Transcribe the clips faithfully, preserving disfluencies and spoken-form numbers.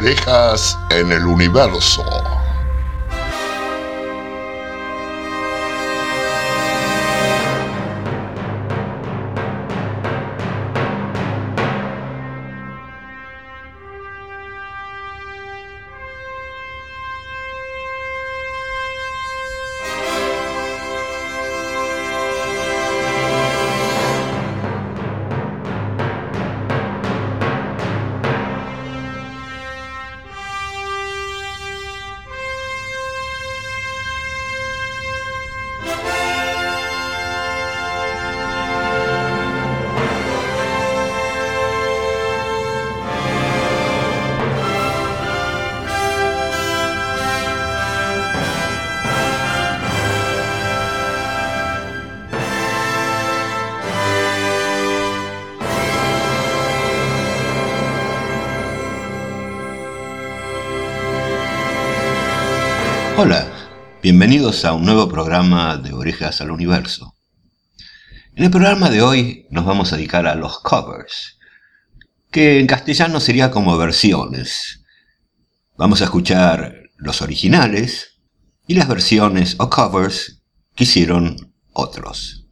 Orejas en el Universo. Hola, bienvenidos a un nuevo programa de Orejas al Universo. En el programa de hoy nos vamos a dedicar a los covers, que en castellano sería como versiones. Vamos a escuchar los originales y las versiones o covers que hicieron otros.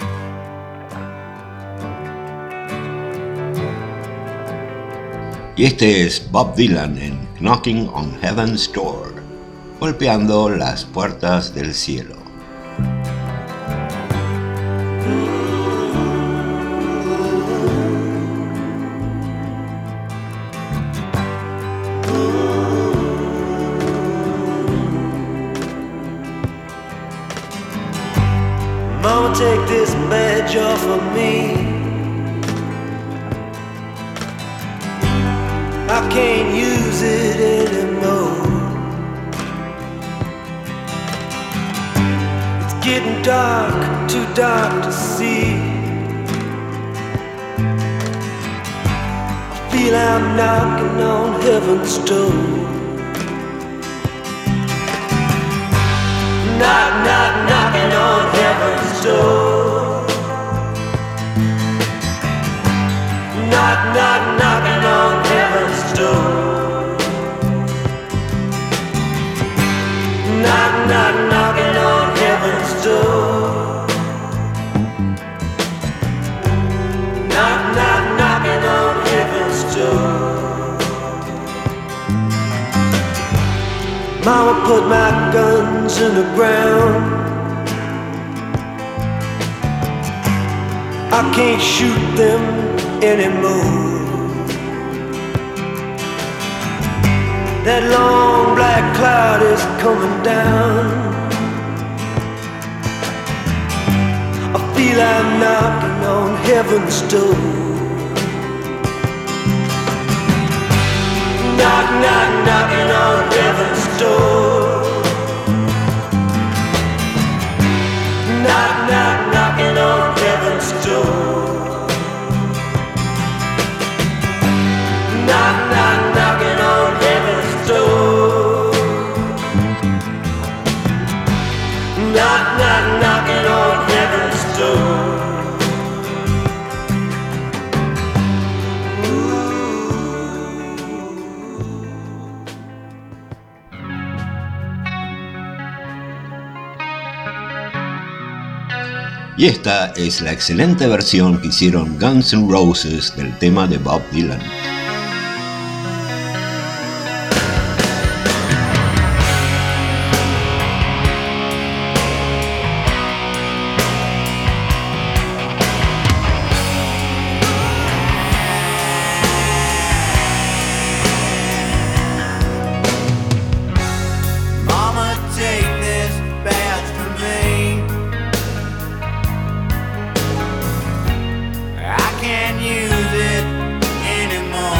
Y este es Bob Dylan en Knocking on Heaven's Door, golpeando las puertas del cielo. Mama, take this badge off of me. I can't use it anymore. Getting dark, too dark to see. I feel I'm knocking on heaven's door. Knock, knock, knocking on heaven's door. Knock, knock, knocking on heaven's door. Knock, knock, knocking on heaven's door. Knock, knock, knocking on heaven's door. Mama put my guns in the ground. I can't shoot them anymore. That long black cloud is coming down. I feel I'm knocking on heaven's door. Knock, knock, knocking on heaven's door. Knock, knock, knocking on heaven's door. Knock, knock, knocking on heaven's door. Knock, knock, knocking on heaven's door. Y esta es la excelente versión que hicieron Guns N' Roses del tema de Bob Dylan. Can't use it anymore.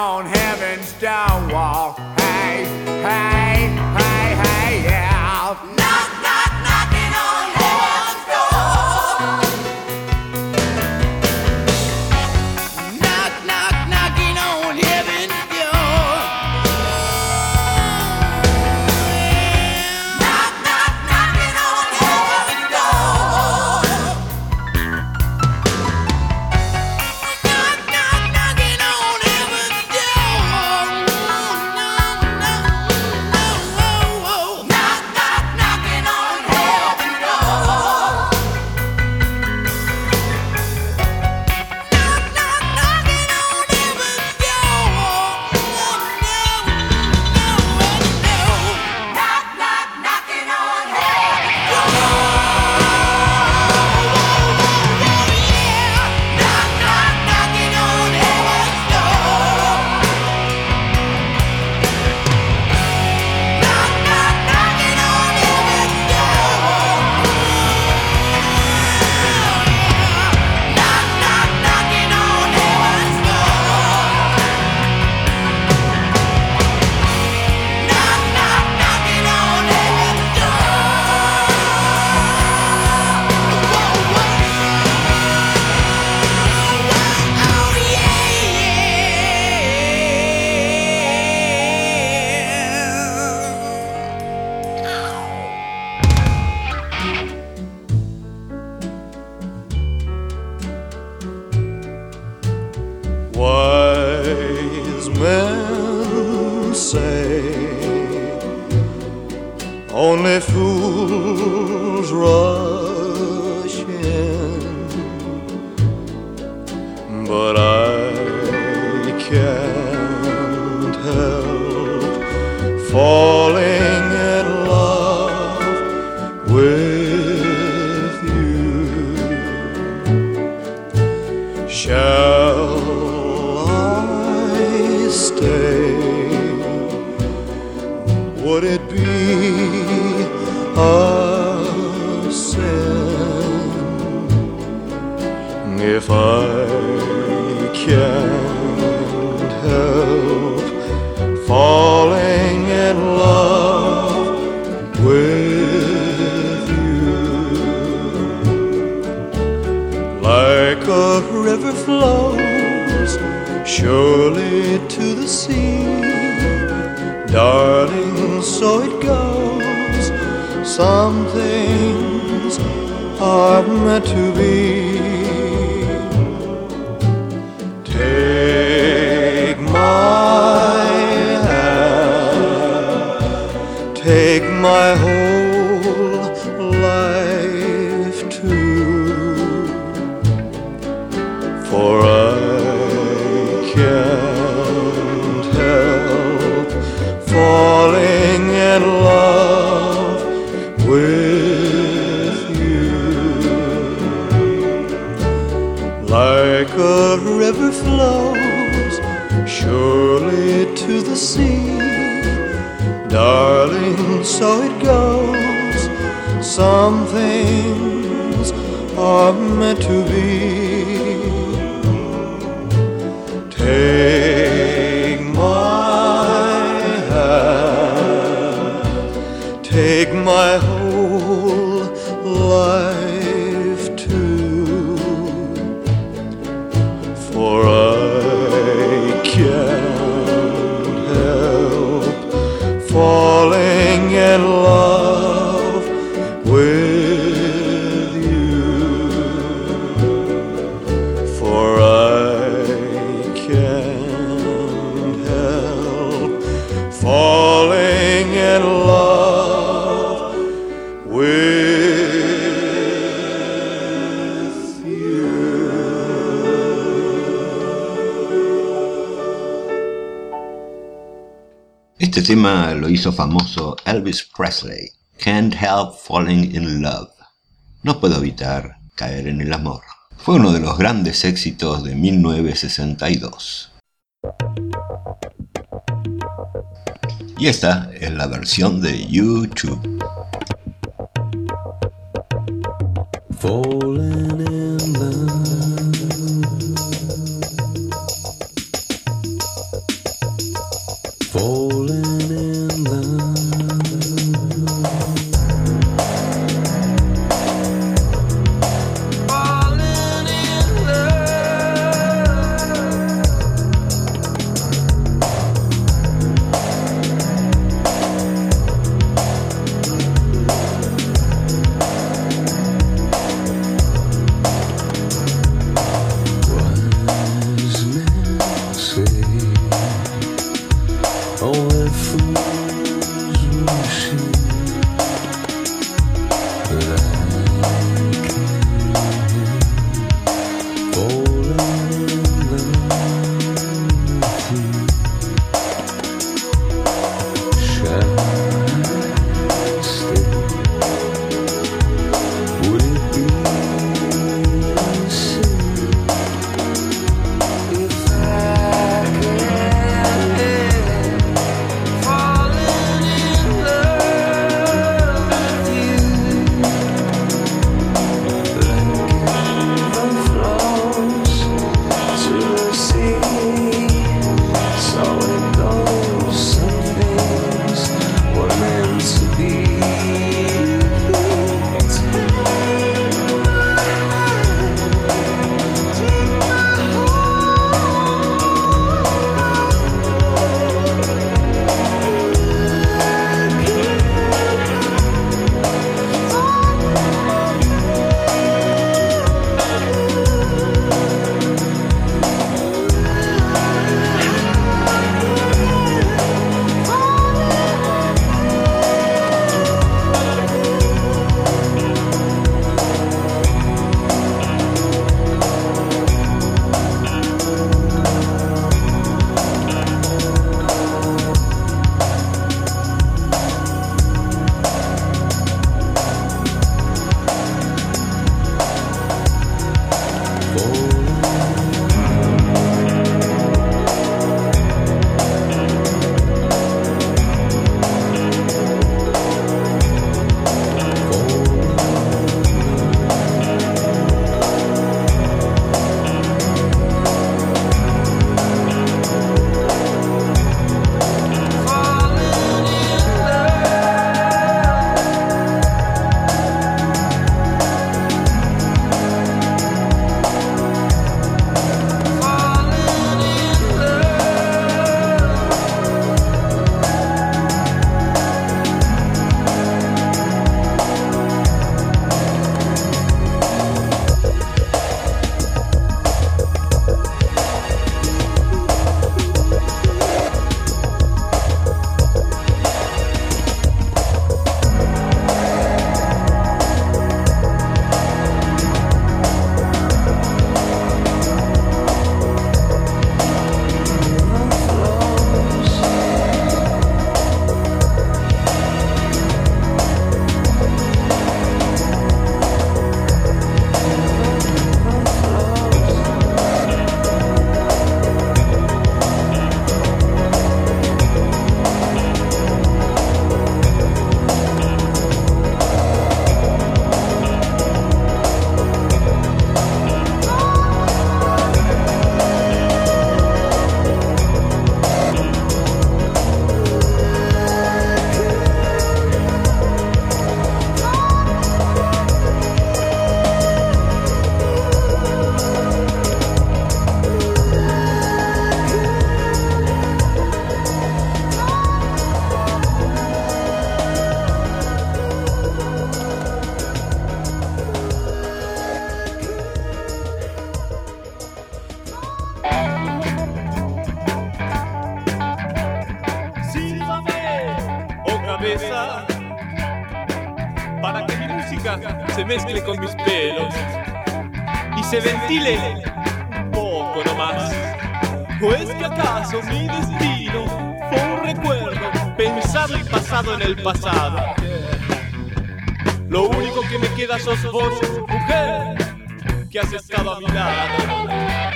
on heaven's door wall. Hey, hey, hey, hey, yeah. Knock, knock, knocking on heaven's door. Knock, knock, knocking on heaven's door. Knock, knock, knocking on heaven's door. Knock, knock, knocking on heaven's door. No, no, no, no. Knock, knock, knocking on heaven's door. Knock, knock, knocking on heaven's door. Knock, knock, knocking on heaven's door. Knock, knock, knocking on heaven's door. Knock, knock, knocking on heaven's door. Knock, knock, knocking on heaven's door. Knock, knock, knocking on heaven's Wise men say only fools rush in, but I can't help falling in love with you. Shall I stay? Would it be a sin if I can't help falling in love with you? Like a river flows surely to the sea, darling, so it goes. Some things are meant to be. Take my hand, take my whole life too, for I can't help falling in love with you. Like a river flows surely to the sea, darling, so it goes. Some things are meant to be. Take my hand, take my whole life too, for I can't help falling in love with you, for I can't help falling in love with you. Este tema lo hizo famoso Elvis Presley. Can't help falling in love. No puedo evitar caer en el amor. Fue uno de los grandes éxitos de mil novecientos sesenta y dos. Y esta es la versión de YouTube. Falling in love. música se mezcle con mis pelos y se ventile un poco nomás. ¿O es que acaso mi destino fue un recuerdo pensado y pasado en el pasado? Lo único que me queda sos vos, mujer, que has estado a mi lado.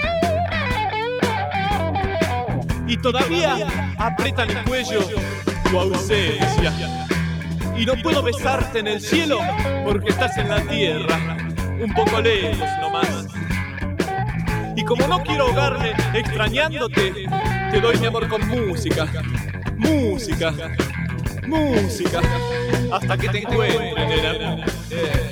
Y todavía aprieta mi cuello tu ausencia. Y no puedo besarte en el cielo porque estás en la tierra, un poco lejos nomás. Y como no quiero ahogarme extrañándote, te doy mi amor con música, música, música, hasta que te encuentre, nena. Yeah.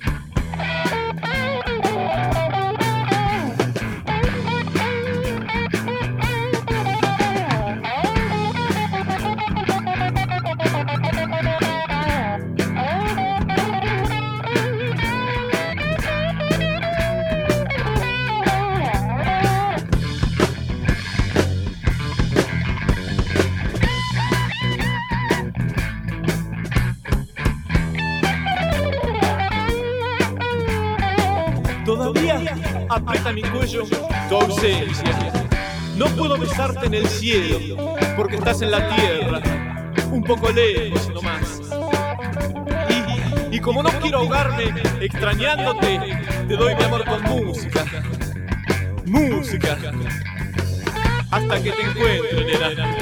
Todavía aprieta mi cuello tu ausencia. No puedo besarte en el cielo porque estás en la tierra, un poco lejos nomás. Y, y como no quiero ahogarme extrañándote, te doy mi amor con música, música, hasta que te encuentre, nena.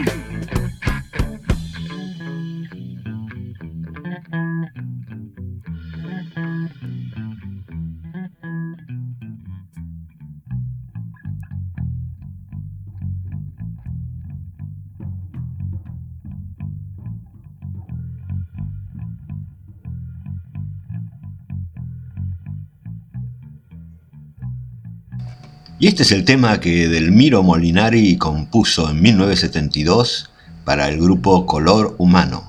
Y este es el tema que Delmiro Molinari compuso en mil novecientos setenta y dos para el grupo Color Humano.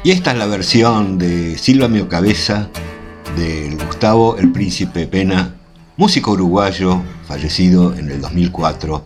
Y esta es la versión de Sílvame o Cabeza de Gustavo el Príncipe Pena, músico uruguayo fallecido en el dos mil cuatro.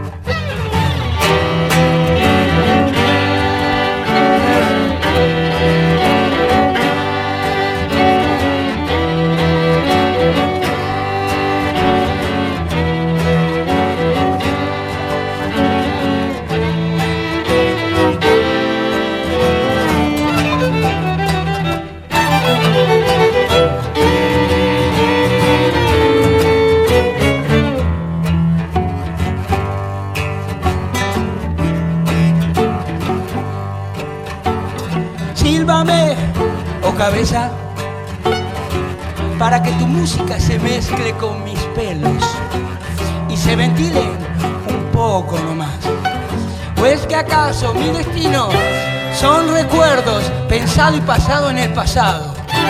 Cabeza, para que tu música se mezcle con mis pelos y se ventile un poco nomás. ¿O es que acaso mi destino son recuerdos pensado y pasado en el pasado?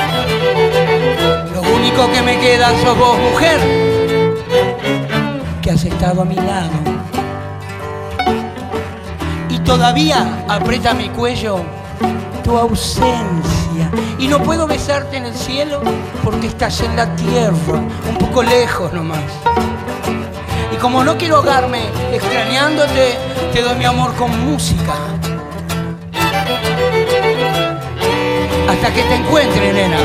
Lo único que me queda sos vos, mujer, que has estado a mi lado y todavía aprieta mi cuello tu ausencia, y no puedo besarte en el cielo porque estás en la tierra, un poco lejos nomás. Y como no quiero ahogarme extrañándote, te doy mi amor con música hasta que te encuentre, nena.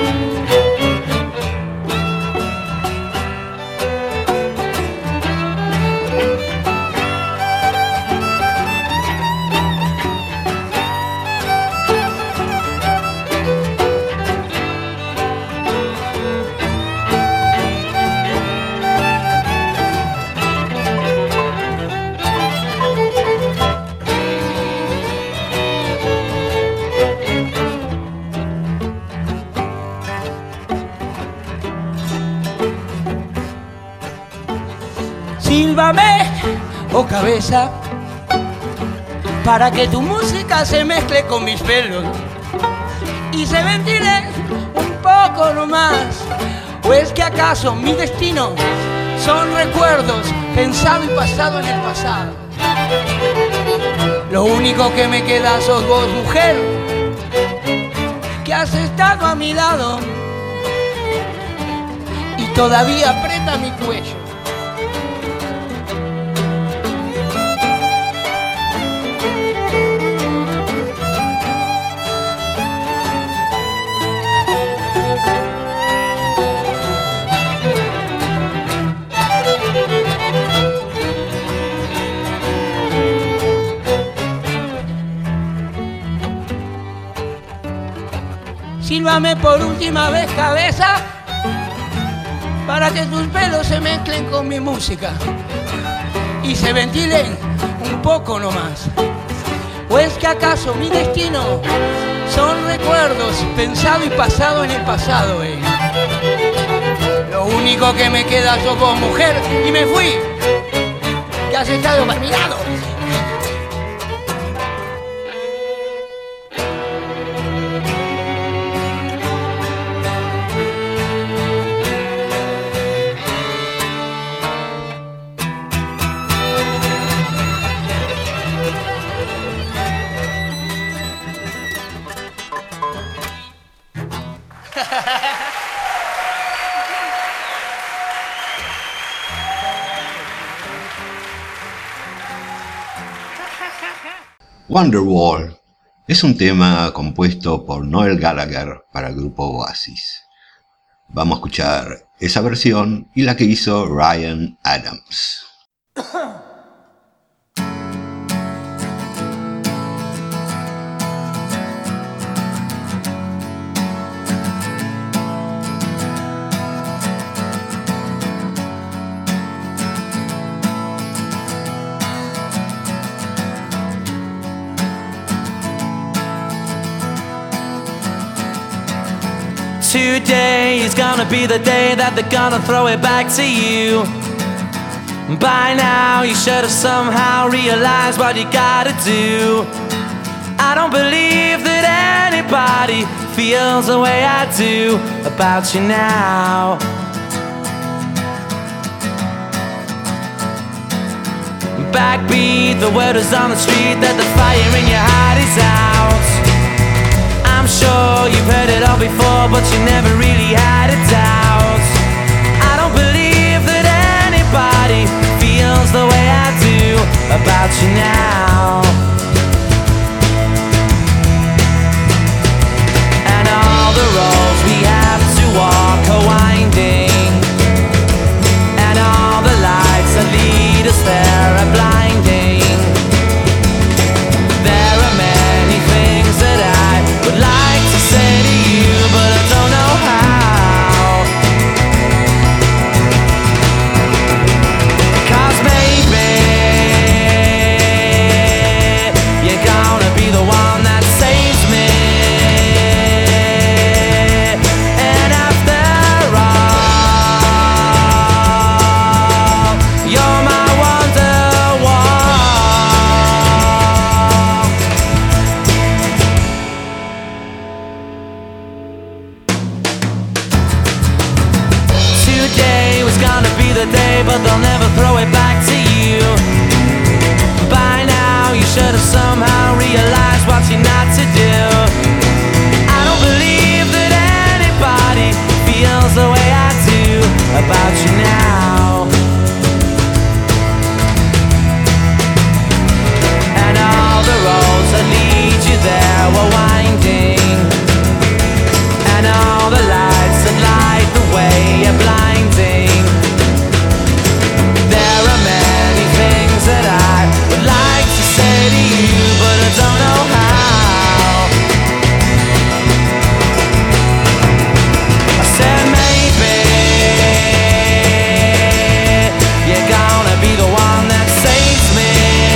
Sílvame, oh cabeza, para que tu música se mezcle con mis pelos y se ventile un poco nomás. ¿O es que acaso mi destino son recuerdos pensado y pasado en el pasado? Lo único que me queda sos vos, mujer, que has estado a mi lado y todavía aprieta mi cuello. Sílvame por última vez, cabeza, para que tus pelos se mezclen con mi música y se ventilen un poco nomás. ¿O es que acaso mi destino son recuerdos pensado y pasado en el pasado, eh? Lo único que me queda sos vos, mujer, y me fui, que has estado a mi lado. Wonderwall es un tema compuesto por Noel Gallagher para el grupo Oasis. Vamos a escuchar esa versión y la que hizo Ryan Adams. Today is gonna be the day that they're gonna throw it back to you. By now you should have somehow realized what you gotta do. I don't believe that anybody feels the way I do about you now. Backbeat, the word is on the street that the fire in your heart is out. sure, but you never really had a doubt. I don't believe that anybody feels the way I do about you now. And all the roads we have to walk are winding, and all the lights that lead us there are blinding. There are many things that I would like to say to you, but I don't know how. 'Cause maybe you're gonna be the one that saves me. And after all, you're my Wonderwall. Today was gonna be the day, but they'll never throw it back to you. By now you should have somehow realized what you're not to do. I don't believe that anybody feels the way I do about you now. And all the roads that lead you there were winding, and all the lights that light the way are blinding. There are many things that I would like to say to you, but I don't know how. I said maybe you're gonna be the one that saves me.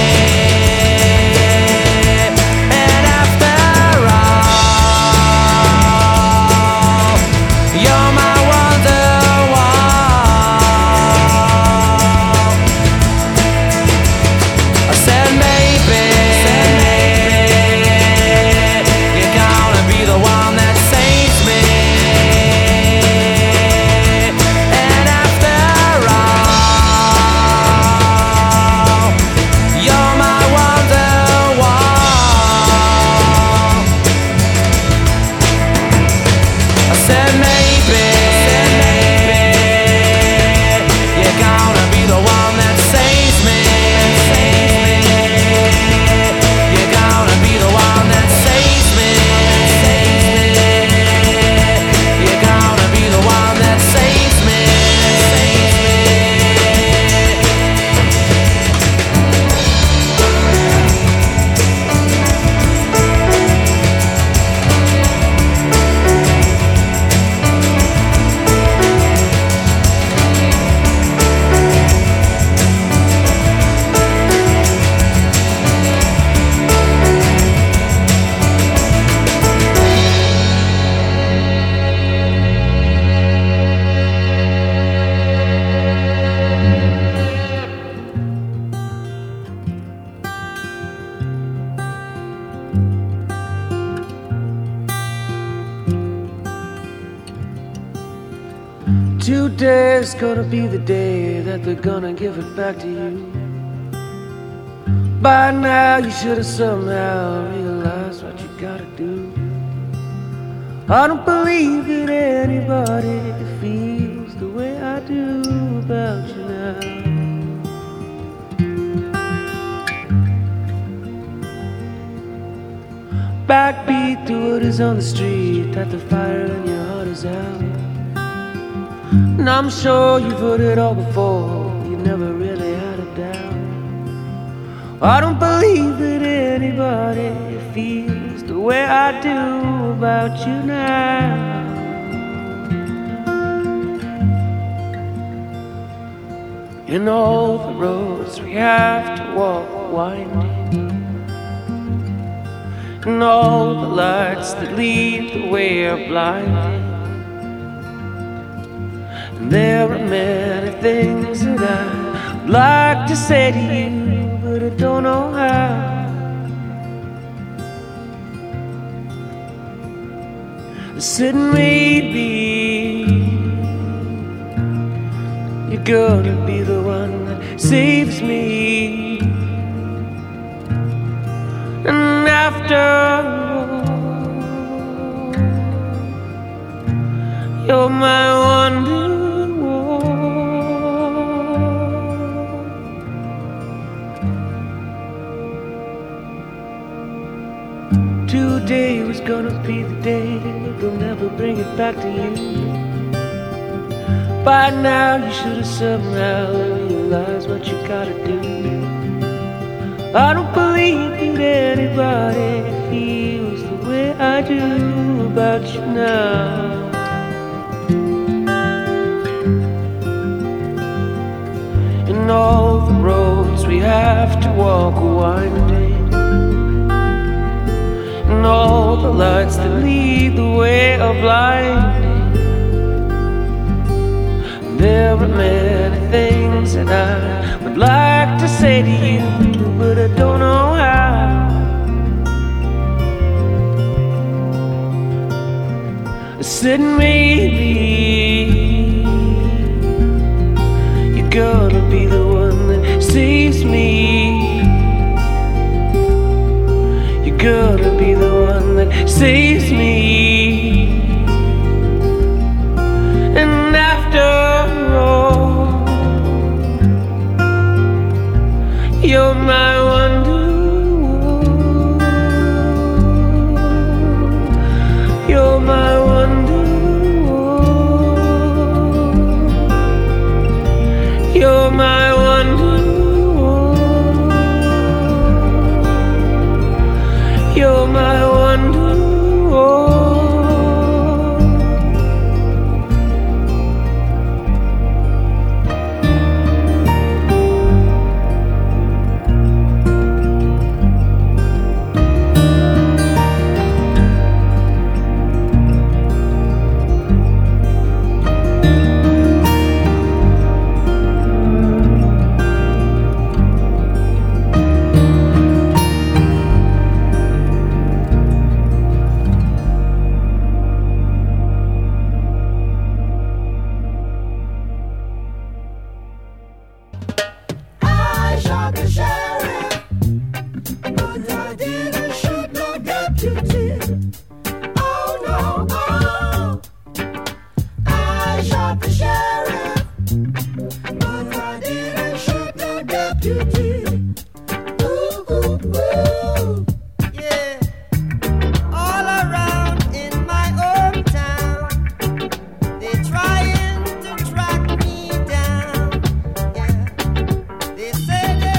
And after all, you're my Wonderwall. I said maybe you're gonna be the one that saves me. And after all, you're my Wonderwall. I said maybe you're gonna be the one that saves me. You're gonna be the one that saves me. You're gonna be the one that saves me. Today's gonna be the day that they're gonna give it back to you. By now you should have somehow realized what you gotta do. I don't believe that anybody feels the way I do about you now. Backbeat to what is on the street, that the fire in your heart is out. And I'm sure you've heard it all before, you never really had a doubt. I don't believe that anybody feels the way I do about you now. And all the roads we have to walk winding, and all the lights that lead the way are blinding. And there are many things that I'd like to say to you, but I don't know how. I said maybe you're gonna be the one that saves me. And after all, today was gonna be the day they'll never bring it back to you. By now you should have somehow realized what you gotta do. I don't believe that anybody feels the way I do about you now. And all the roads we have to walk are winding, and all the lights that lead the way are blinding. There are many things that I would like to say to you, but I don't know how. I said maybe you're gonna be the one that saves me. You're gonna be the one that saves me. And after you're my wonder, you're my wonder, you're my wonder, you're my wonder.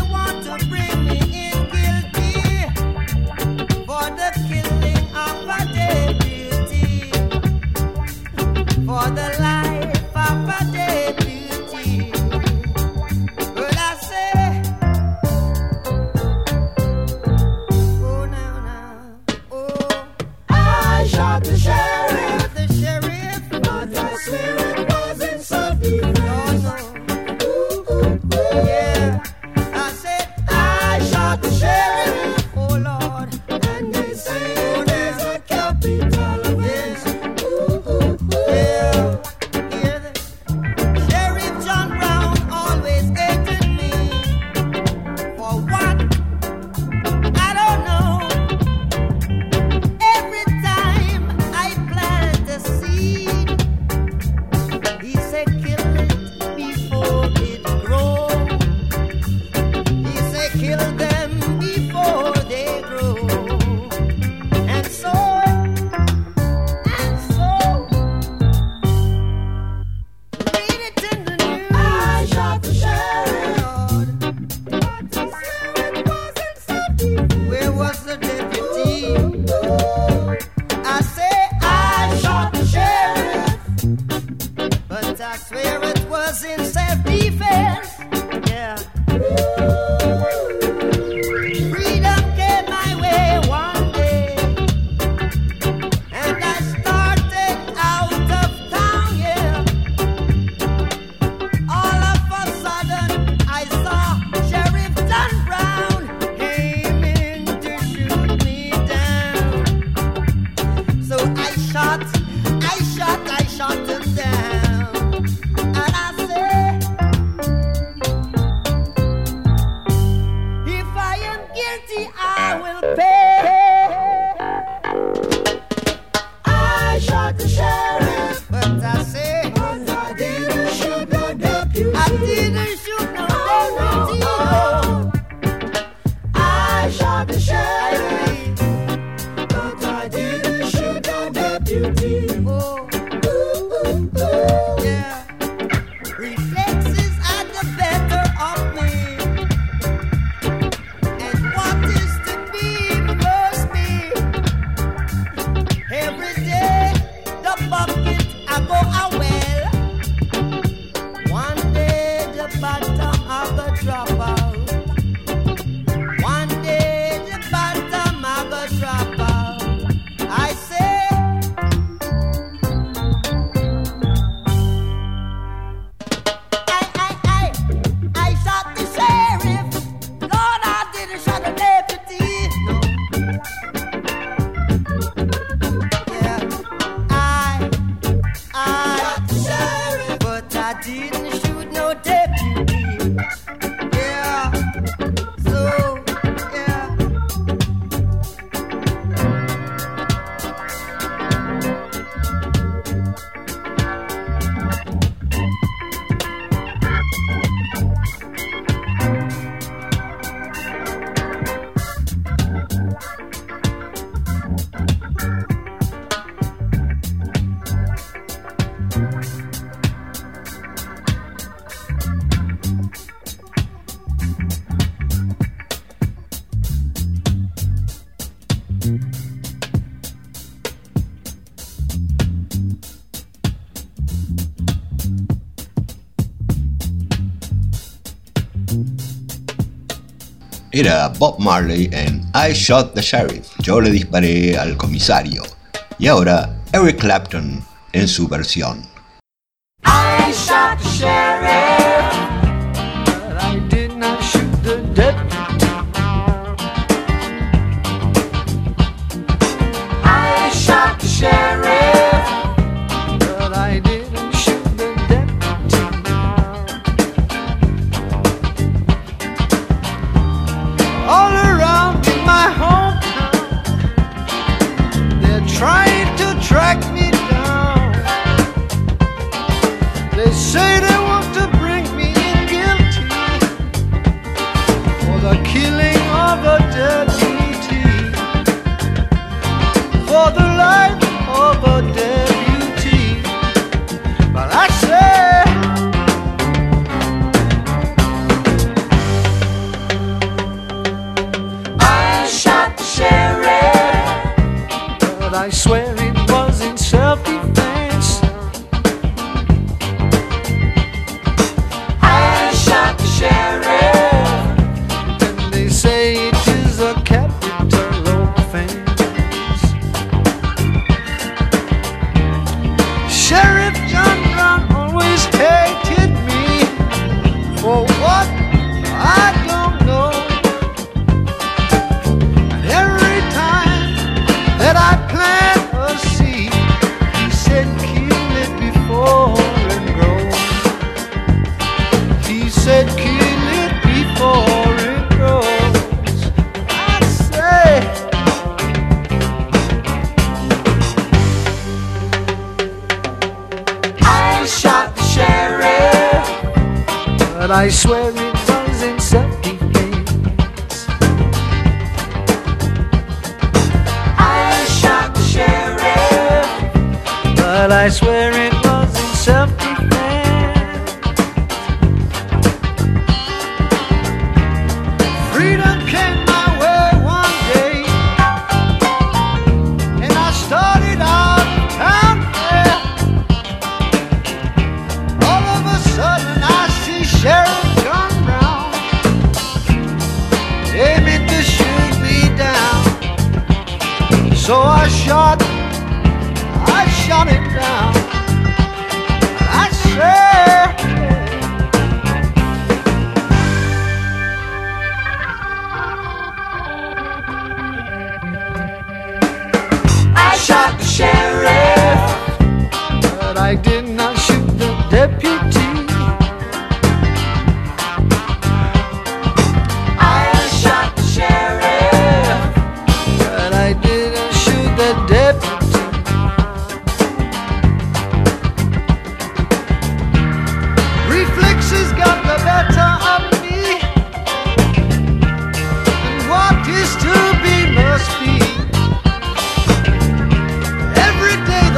For the killing of a deputy. Oh, ooh, ooh, ooh. Yeah. Reflexes are the better of me. And what is to be must be. Every day, the bucket I go a well. One day, the bottom I go drop out. One day, the bottom I go drop out. I say, I, I, I, I shot the sheriff. Lord, I didn't shot the deputy. No. Yeah, I, I shot the sheriff, but I didn't shoot no deputy. Yeah, so, yeah. Era Bob Marley en I Shot the Sheriff, yo le disparé al comisario. Y ahora Eric Clapton en su versión. I shot the sheriff, but I did not shoot the deputy. I shot the sheriff, but I didn't shoot the deputy. All around in my hometown, they're trying to track me down. They say they want to bring me in guilty for the killing of a deputy, for the life of a deputy. But I say, I shot the sheriff, but I swear it was in self-defense. I shot the sheriff, and they say it is a capital offense. Sheriff John Brown always hated me for what I don't know. And every time that I plant a seed, he said kill it before it grows. He said kill it before it grows. I say, I shot the sheriff, but I swear it was in self-defense. I shot the sheriff, but I swear it was in self-defense. Freedom came my way one day, and I started out town there. All of a sudden I see Sheriff John Brown aiming to shoot me down. So I shot, I shot him down. I said, I shot the sheriff, but I did not shoot the deputy. I shot the sheriff, but I didn't shoot the deputy. Reflexes got the better of me, and what is to be must be. Every day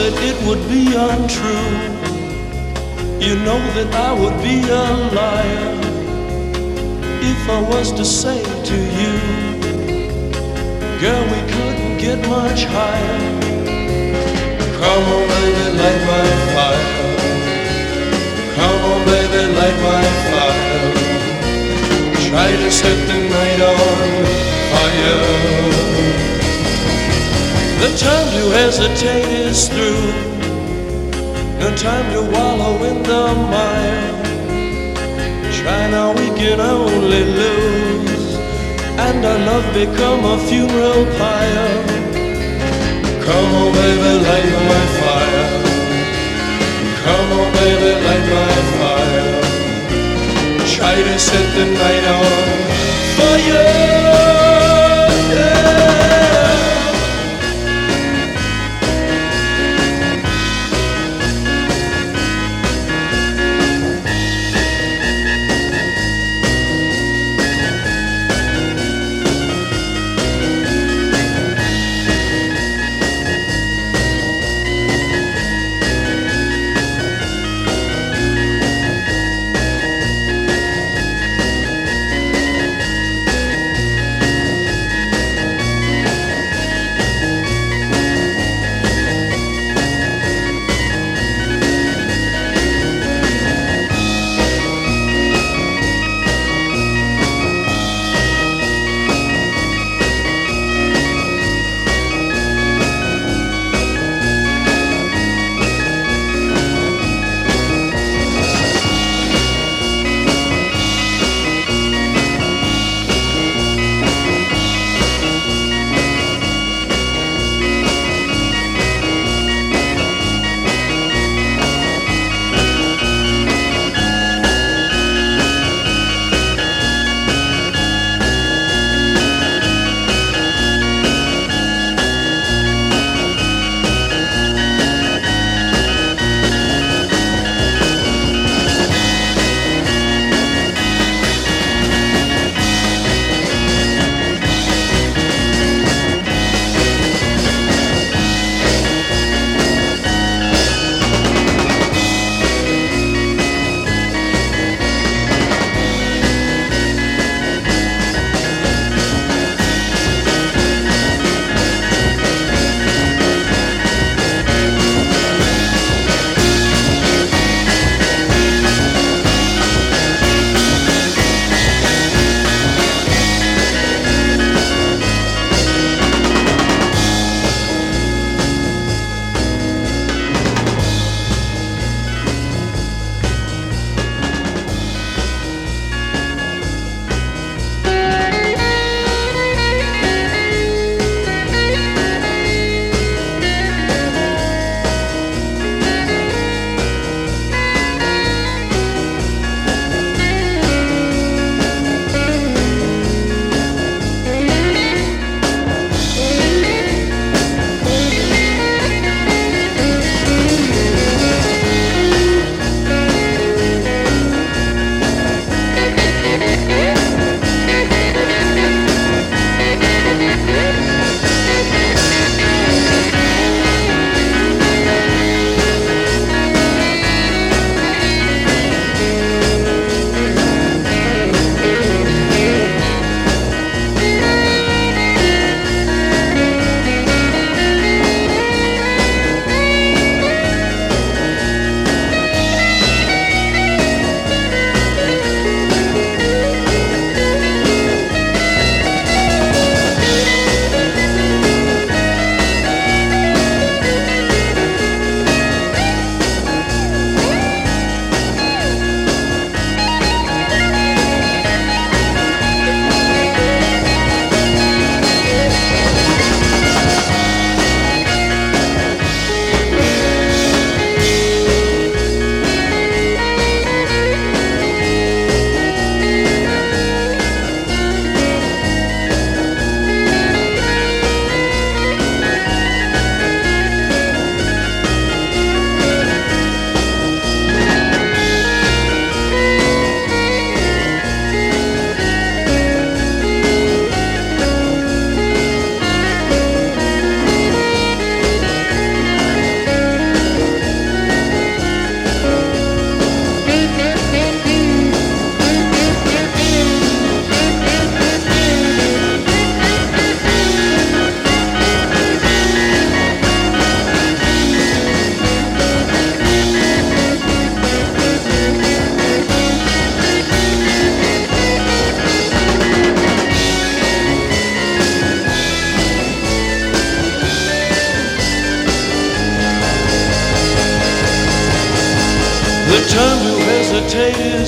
that it would be untrue. You know that I would be a liar if I was to say to you, girl, we couldn't get much higher. Come on, baby, light my fire. Come on, baby, light my fire. Try to set the night on fire. The time to hesitate is through. No time to wallow in the mire. Try now, we can only lose, and our love become a funeral pyre. Come on, baby, light my fire. Come on, baby, light my fire. Try to set the night on fire. Yeah.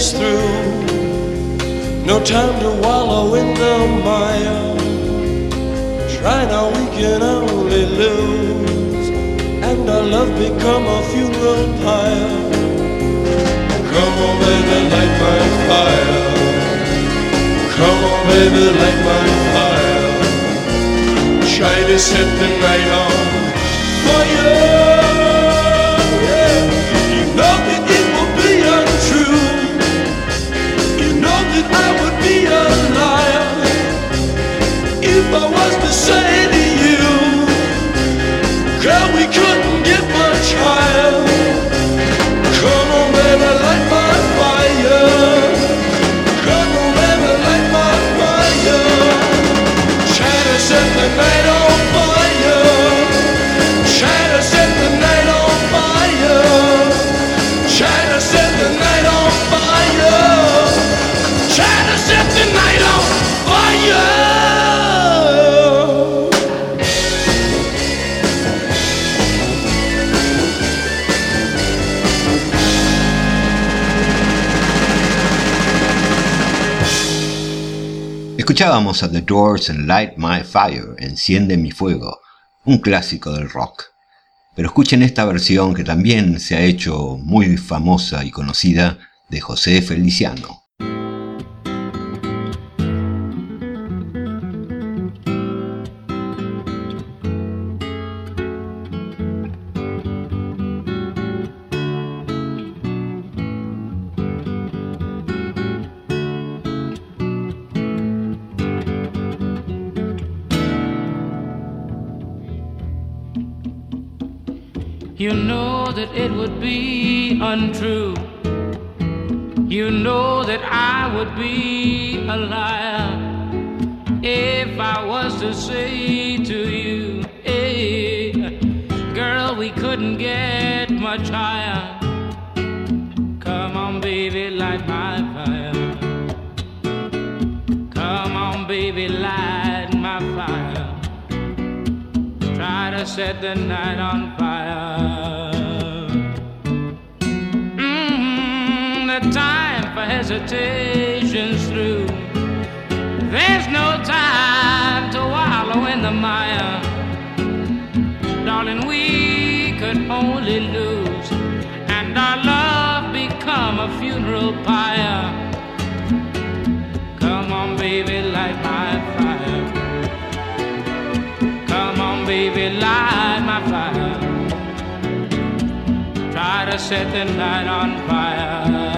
is through. No time to wallow in the mire. Try now, we can only lose, and our love become a funeral pyre. Come on, baby, light my fire. Come on, baby, light my fire. Try to set the night on fire. Yeah. You know that it will be untrue. You know that I would be a liar if I was to say to you, girl, we couldn't get much higher. Come on, baby, light my fire. Come on, baby, light my fire. Try to set the night on fire. Try to set the night on fire. Try to set the night on fire. Try to set the night on fire. Escuchábamos a The Doors en Light My Fire, Enciende mi fuego, un clásico del rock. Pero escuchen esta versión que también se ha hecho muy famosa y conocida de José Feliciano. You know that it would be untrue. You know that I would be a liar if I was to say to you, hey, girl, we couldn't get much higher. Come on, baby, light my fire. Come on, baby, light my fire. Try to set the night on fire. Mm-hmm, the time for hesitation's through. There's no time to wallow in the mire. Darling, we could only lose, and our love become a funeral pyre. Come on, baby, light my fire. Come on, baby, light my fire. Try to set the night on fire.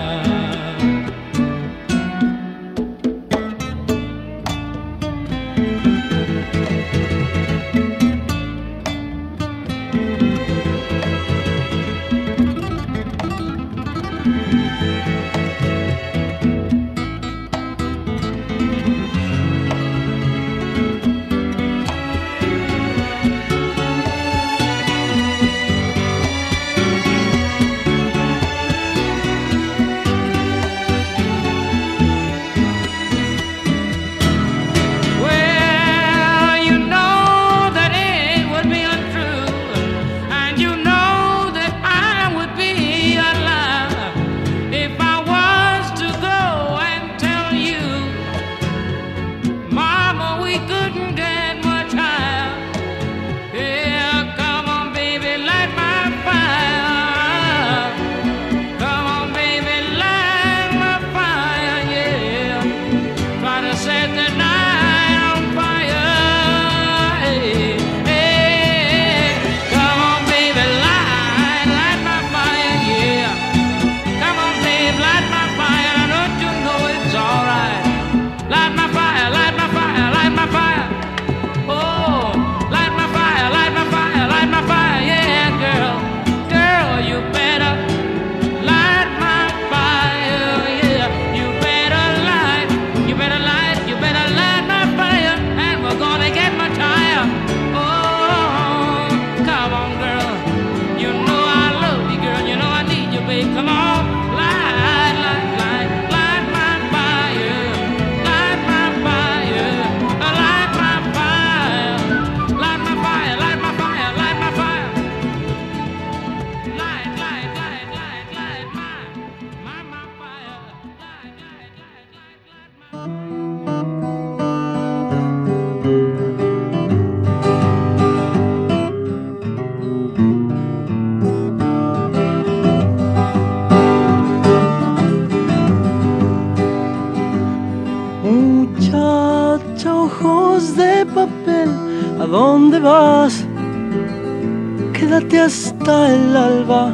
dónde vas? Quédate hasta el alba.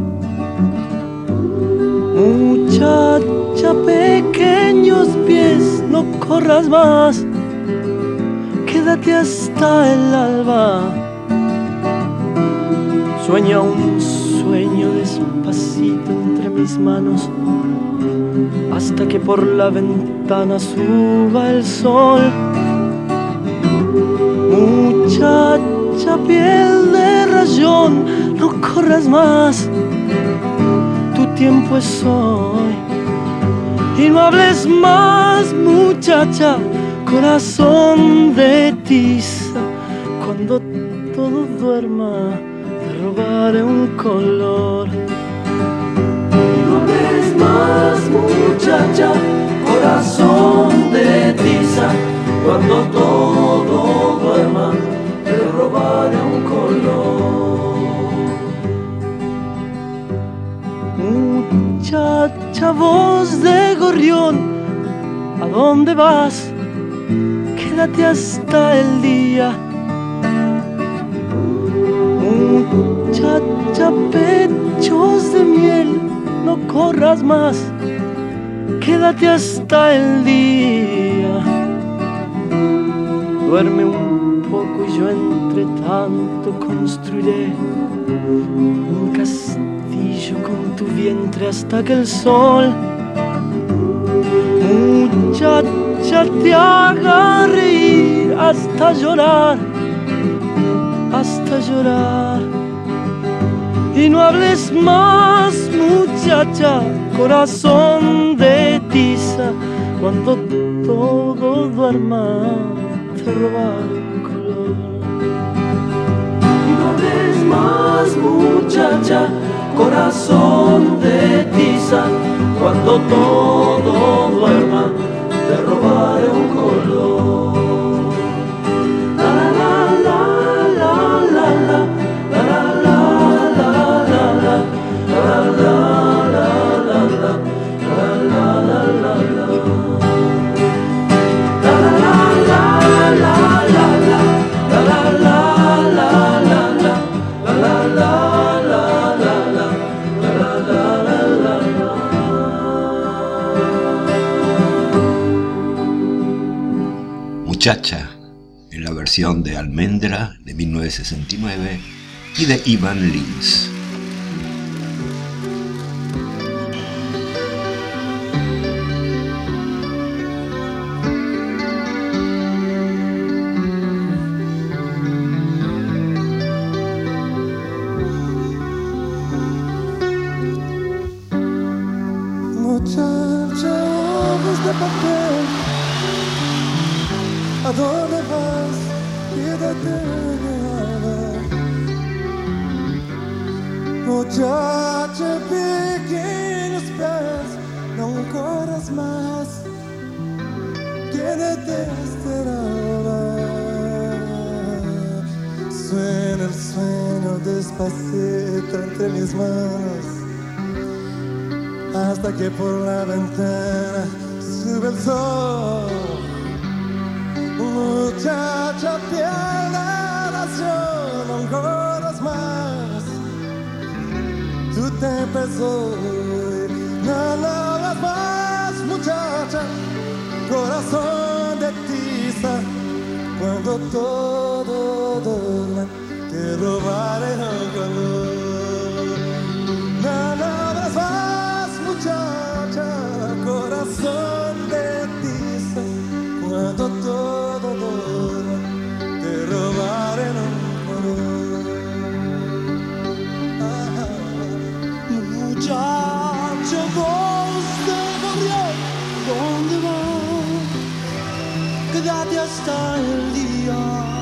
Muchacha, pequeños pies, no corras más. Quédate hasta el alba. Sueña un sueño despacito entre mis manos, hasta que por la ventana suba el sol. Muchacha, piel de rayón, no corras más. Tu tiempo es hoy. Y no hables más, muchacha, corazón de tiza. Cuando todo duerma, te robaré un color. No hables más, muchacha, corazón de tiza. Cuando todo duerma, te robaré un color. Muchacha, voz de gorrión, ¿a dónde vas? Quédate hasta el día. Muchacha, pechos de miel, no corras más. Quédate hasta el día. Duerme un poco y yo entre tanto construiré un castillo con tu vientre hasta que el sol, muchacha, te haga reír hasta llorar, hasta llorar. Y no hables más, muchacha, corazón de tiza. Cuando todo duerma, te robaré un color. Y no hables más, muchacha, corazón de tiza. Cuando todo duerma, te robaré un color. La la la la la la la la la la la la la la la la la la. Muchacha, en la versión de Almendra de mil novecientos sesenta y nueve y de Ivan Lins. Muchacha, ojos de papel, ¿a dónde vas? Quédate en el alba. Muchacha, pequeños pies, no corras más. Quédate hasta el alba. Suena el sueño despacito entre mis manos, hasta que por la ventana sube el sol. Muchacha, piel de razón, no corras más. Tu tiempo es hoy. No lo hagas más, muchacha, corazón de tiza. Cuando todo duerma, te robaré un color. No lo hagas más, muchacha, corazón de tiza. Cuando todo duerma, te robaré un color. Ah, muchacha, voz de gorrión, ¿dónde vas? Quédate hasta el día.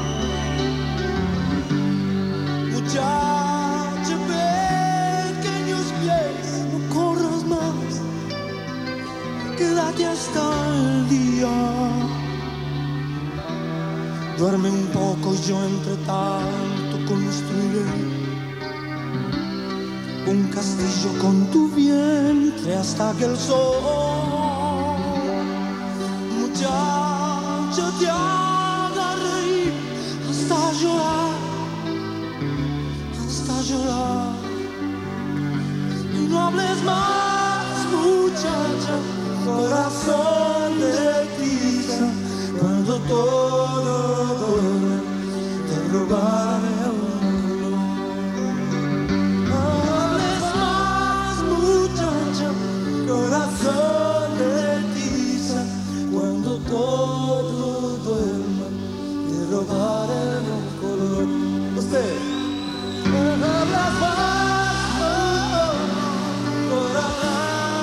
Muchacha, pequeños pies, no corras más. Quédate hasta el día. Duerme un poco y yo entre tanto construiré un castillo con tu vientre hasta que el sol, muchacho, te haga reír hasta llorar, hasta llorar. Y no hables más, muchacha, corazón de tiza, cuando todo duerme, te robaré un dolor. No hables más, muchacha, corazón de tiza, cuando todo duerma, te robaré un color. Usted, no hablas más, oh, oh, corazón.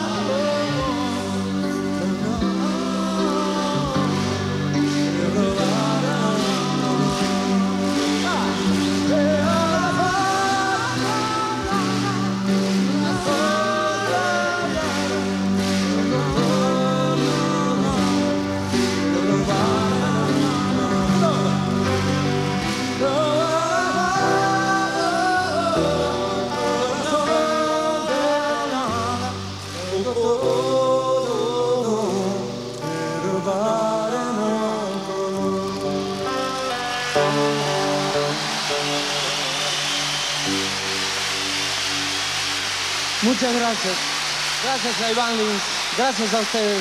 Muchas gracias. Gracias a Iván Lins. Gracias a ustedes.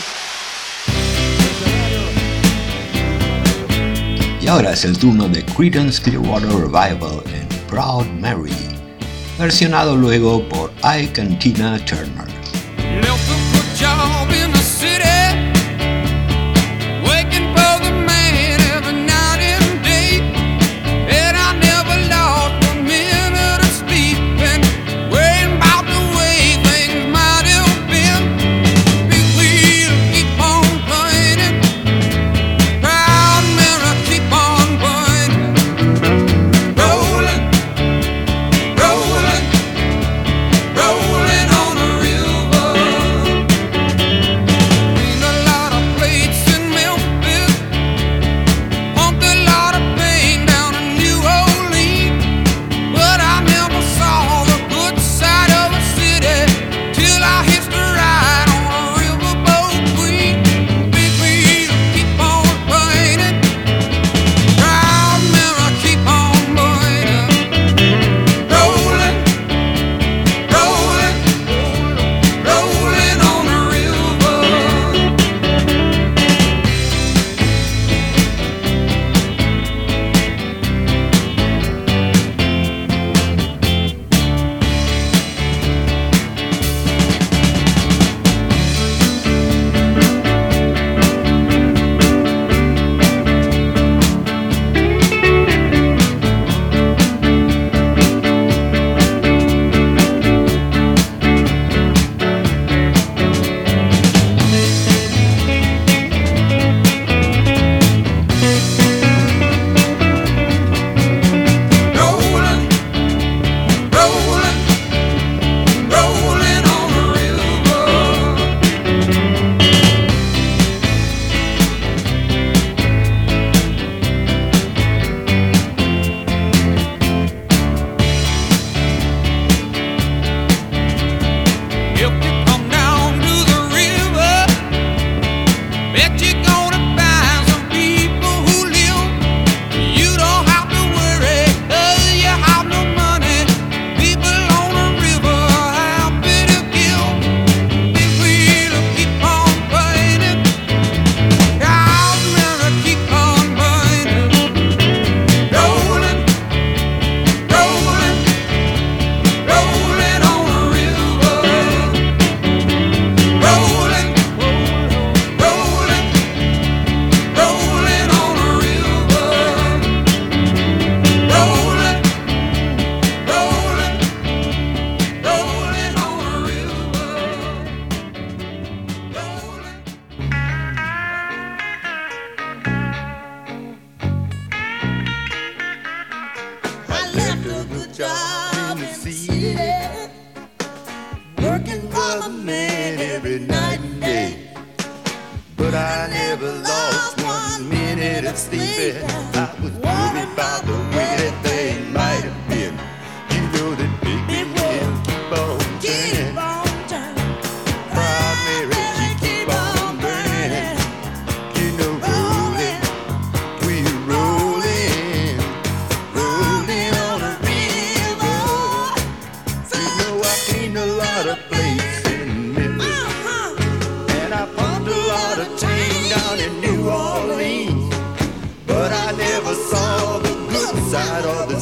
Y ahora es el turno de Creedence Clearwater Revival en Proud Mary, versionado luego por Ike and Tina Turner.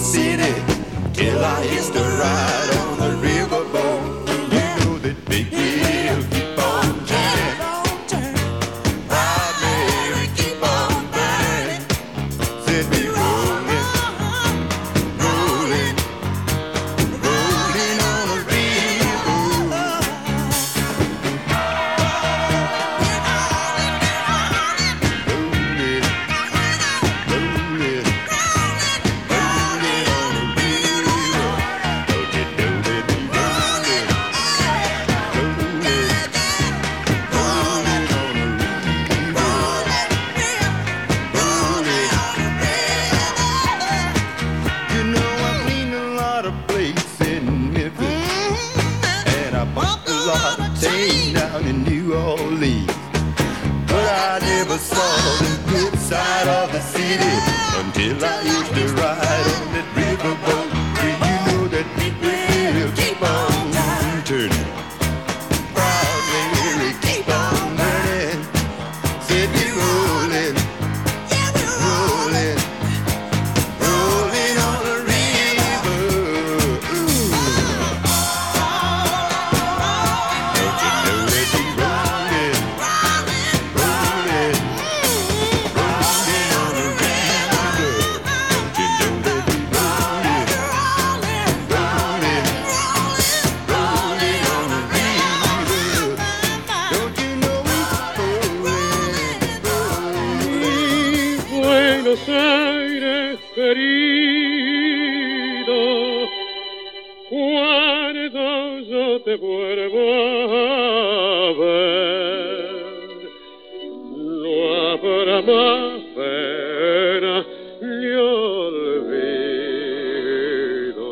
city till I used to ride on the riverboat. You know that big wheel keep on turning, Proud Mary keep on burning, set me rolling, rolling, rolling on the river. You know I've seen a lot of places in Memphis, and I bumped a lot of tame down in New Orleans. But I never saw the good side of the city until I used to ride on that riverboat. Do you know that big wheel keep on turning? Proud Mary keep on burning, set me rolling, rolling, rolling on the river. Ooh. Don't you know that we rolling, rolling, rolling on the river? Don't you know that we rolling, rolling, rolling on the river? Don't you know we rolling, rolling? Buenos Aires querido, cuando yo te vuelvo a ver, no habrá más pena ni olvido.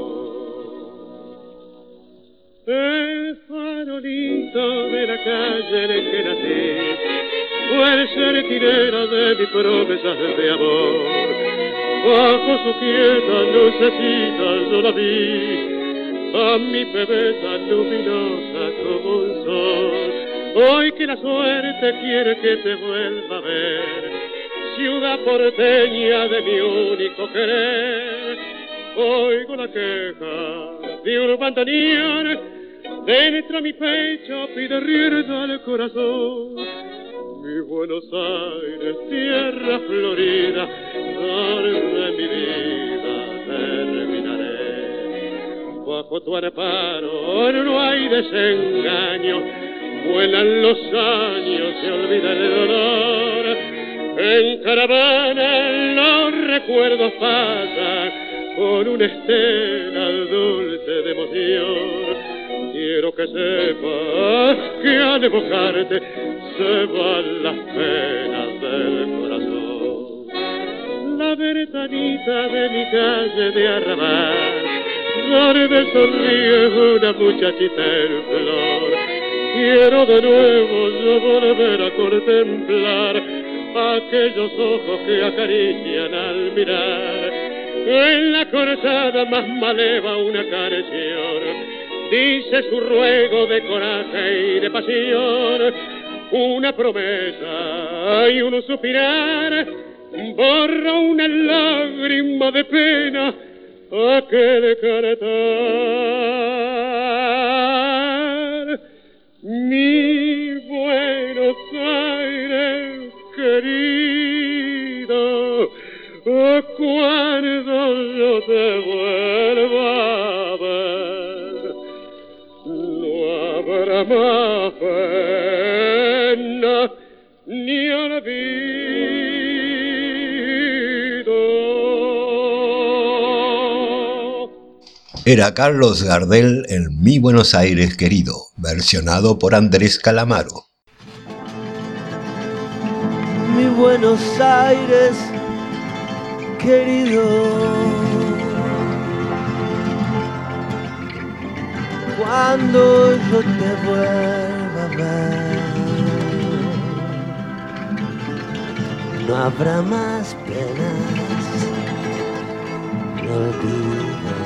El farolito de la calle en que nací fue el sentinela de mis promesas de amor. Bajo su quieta lucecita yo la vi, a mi bebé tan luminosa como un sol. Hoy que la suerte quiere que te vuelva a ver, ciudad porteña de mi único querer, oigo la queja de un bandoneón, dentro mi pecho pide rienda al corazón. Mi Buenos Aires, tierra florida, donde mi vida terminaré. Bajo tu amparo no hay desengaño, vuelan los años, se olvida el dolor. En caravana los recuerdos pasan con una estela dulce de emoción. Quiero que sepas que al evocarte se van las penas del corazón. La ventanita de mi calle de arrabal, donde sonríe una muchachita en flor. Quiero de nuevo yo volver a contemplar aquellos ojos que acarician al mirar. En la cortada más maleva una canción dice su ruego de coraje y de pasión. Una promesa y un suspirar borra una lágrima de pena aquel cantar. Mi Buenos Aires querido, cuando yo te vuelva a ver, no habrá más pena ni olvido. Era Carlos Gardel en Mi Buenos Aires querido, versionado por Andrés Calamaro. Mi Buenos Aires querido, cuando yo te vuelva a ver, no habrá más penas, no olvides.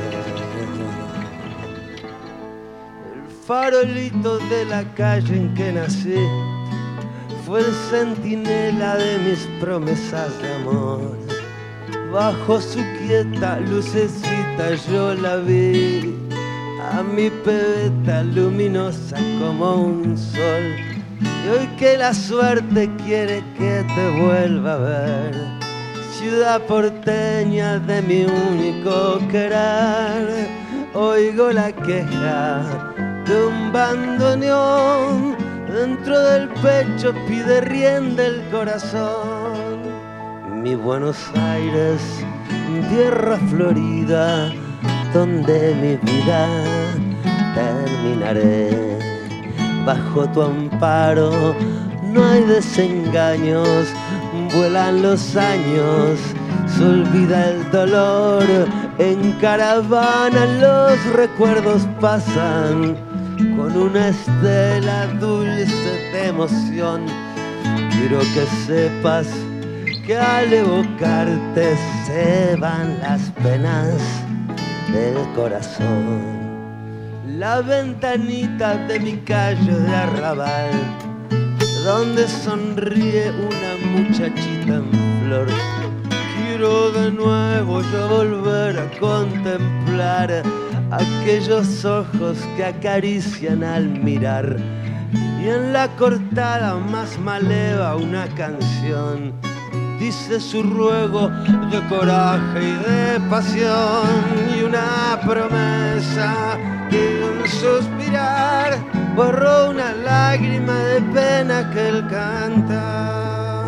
El farolito de la calle en que nací fue el centinela de mis promesas de amor. bajo su quieta lucecita yo la vi, a mi pebeta luminosa como un sol. Y hoy que la suerte quiere que te vuelva a ver, ciudad porteña de mi único querer, oigo la queja de un bandoneón, dentro del pecho pide rienda el corazón. Mi Buenos Aires, tierra florida, donde mi vida terminaré. Bajo tu amparo no hay desengaños, vuelan los años, se olvida el dolor. En caravana los recuerdos pasan, con una estela dulce de emoción. Quiero que sepas que al evocarte se van las penas del corazón. La ventanita de mi calle de Arrabal, donde sonríe una muchachita en flor. Quiero de nuevo yo volver a contemplar aquellos ojos que acarician al mirar. Y en la cortada más maleva una canción dice su ruego de coraje y de pasión, y una promesa que un suspirar borró una lágrima de pena que él canta.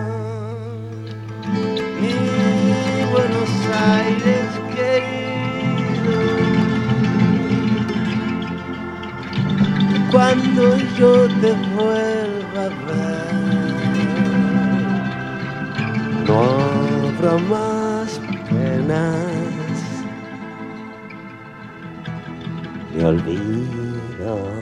Mi Buenos Aires querido, cuando yo te vuelva a ver, no habrá más penas de olvido.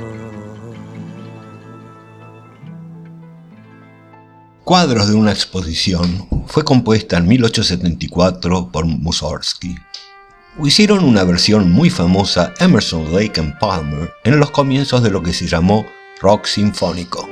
Cuadros de una exposición fue compuesta en mil ochocientos setenta y cuatro por Mussorgsky. Hicieron una versión muy famosa Emerson, Lake and Palmer en los comienzos de lo que se llamó rock sinfónico.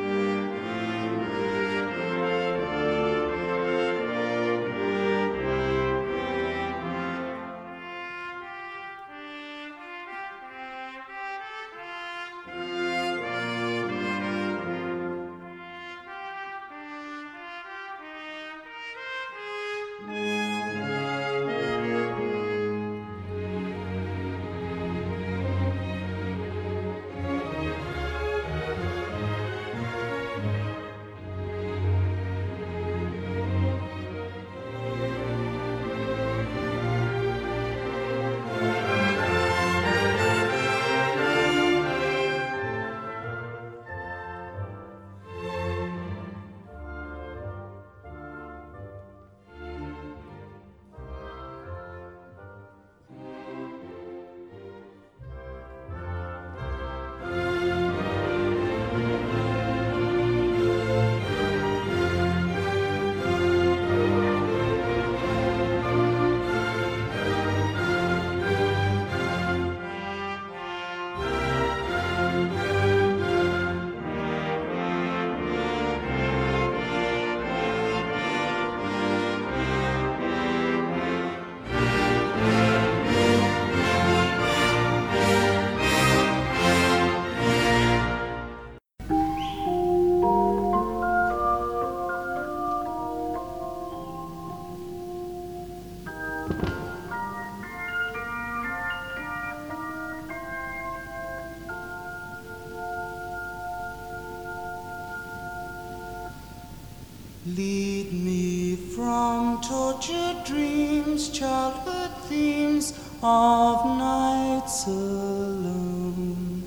Lead me from tortured dreams, childhood themes of nights alone.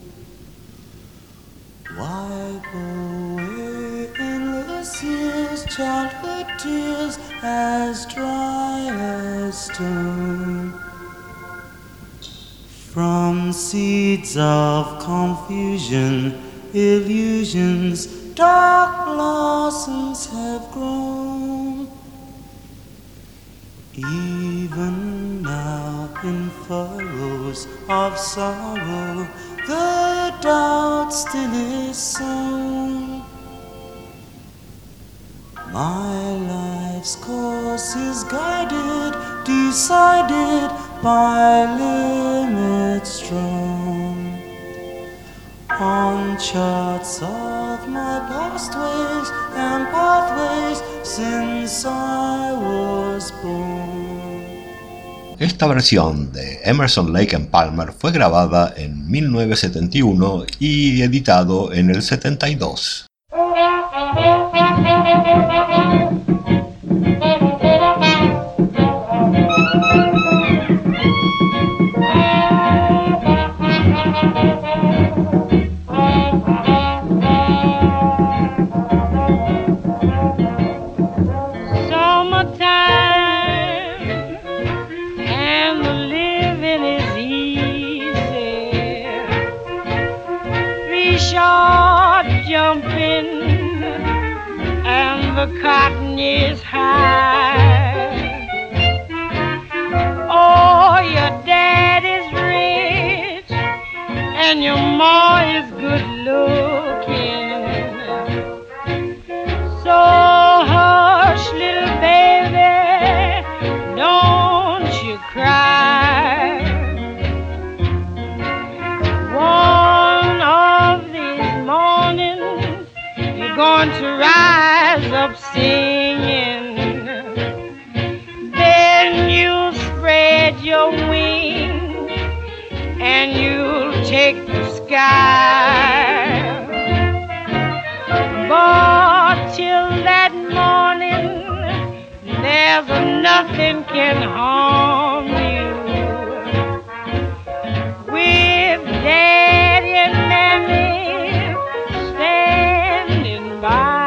Wipe away endless years, childhood tears as dry as stone. From seeds of confusion, illusions, dark blossoms have grown. Even now in furrows of sorrow, the doubt still is sown. My life's course is guided, decided by limits strong on charts of my past ways and pathways since I was born. Esta versión de Emerson, Lake and Palmer fue grabada en mil novecientos setenta y uno y editado en el setenta y dos. The cotton is high. Oh, your dad is rich and your ma is good looking. So hush, little baby, don't you cry. One of these mornings you're going to rise up singing, then you'll spread your wings and you'll take the sky. But till that morning, there's nothing can harm you. With Daddy and Mammy standing by.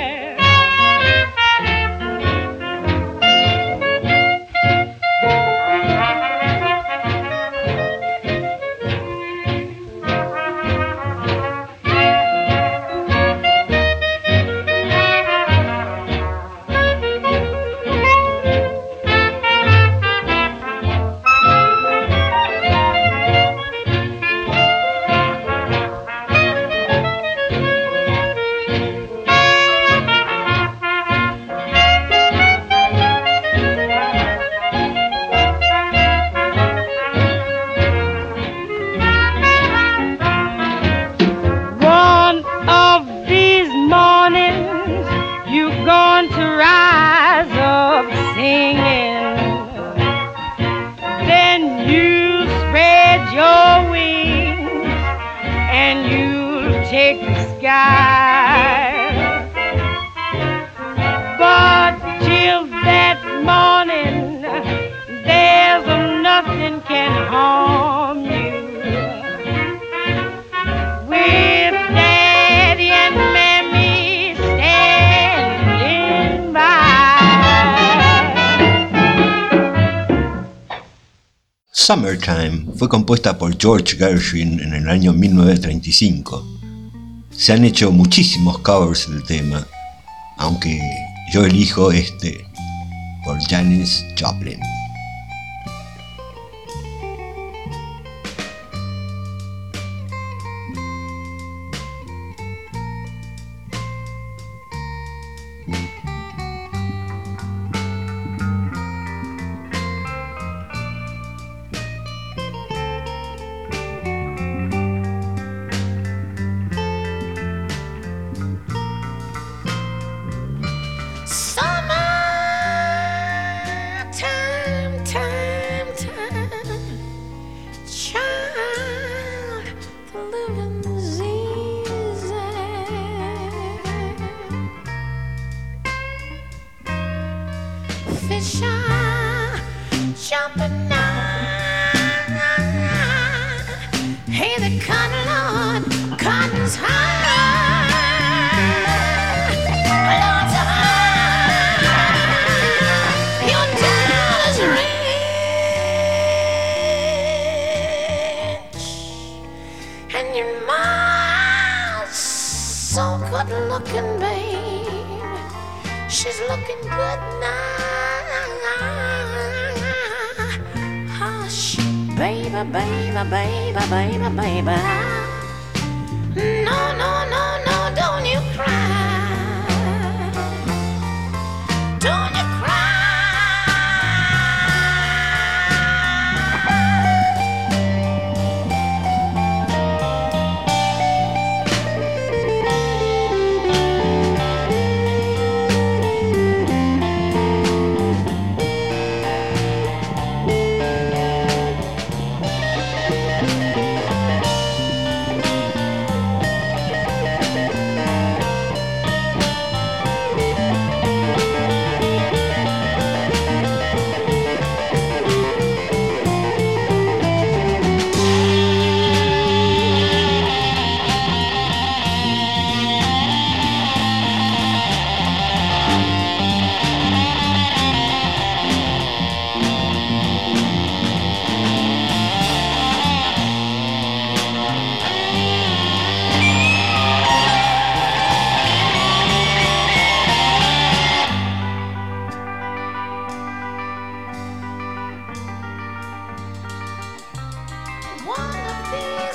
But till that morning, there's nothing can harm you. With Daddy and Mammy standing by. Summertime fue compuesta por George Gershwin en el año mil novecientos treinta y cinco. Se han hecho muchísimos covers del tema, aunque yo elijo este por Janis Joplin. one of these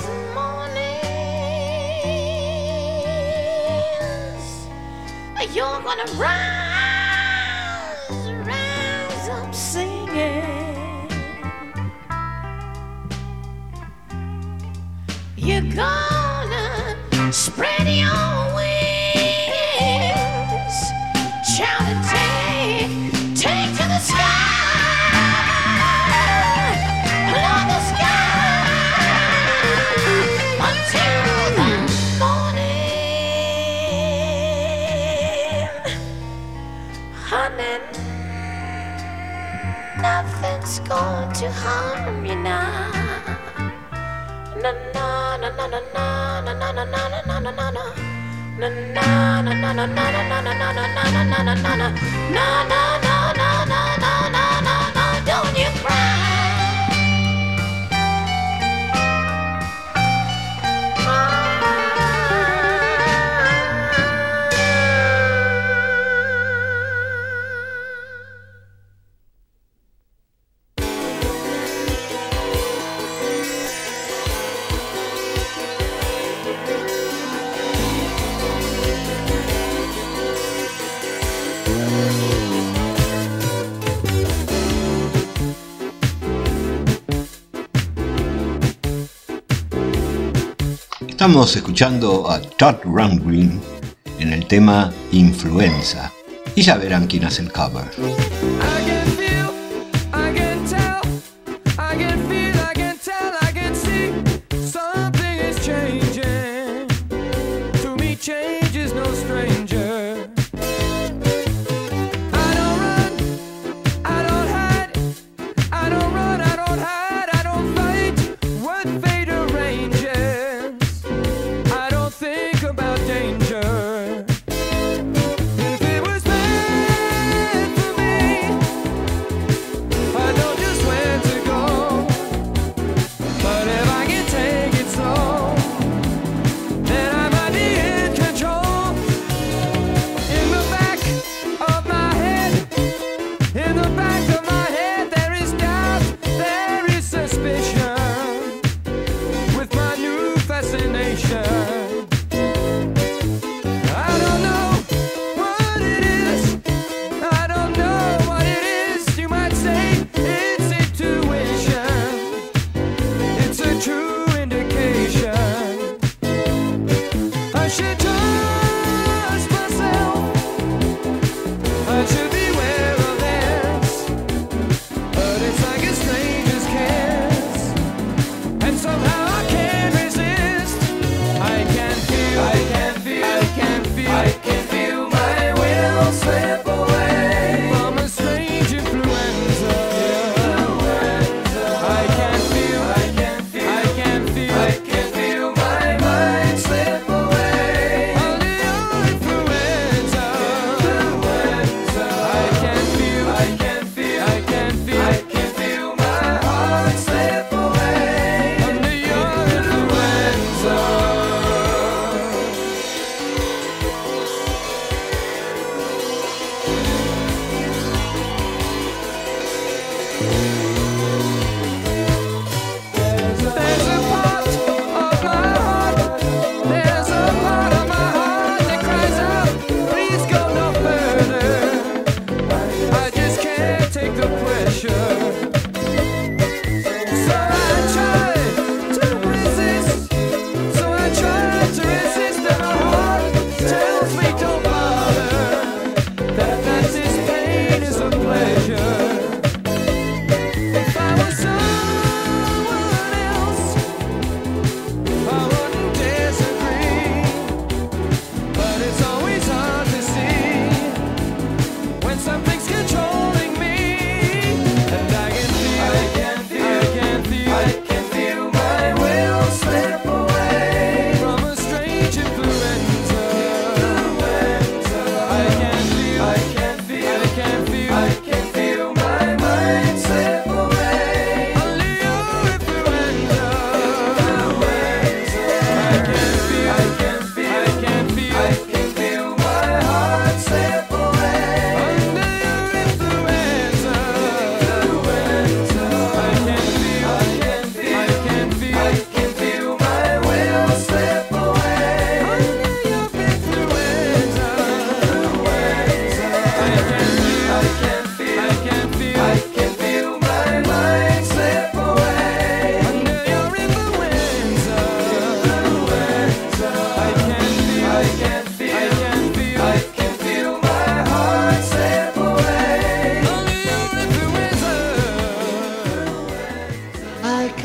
mornings, you're gonna rise, rise up singing. You're gonna spread your wings, shout and take, take to the sky. Nothing's going to harm you now. Na na na na na na na na na na na na na na. Na na na na na na na na na na na na na na na. Na na na na na na na na na. Don't you cry. Estamos escuchando a Todd Rundgren en el tema Influenza y ya verán quién hace el cover. If it was meant for me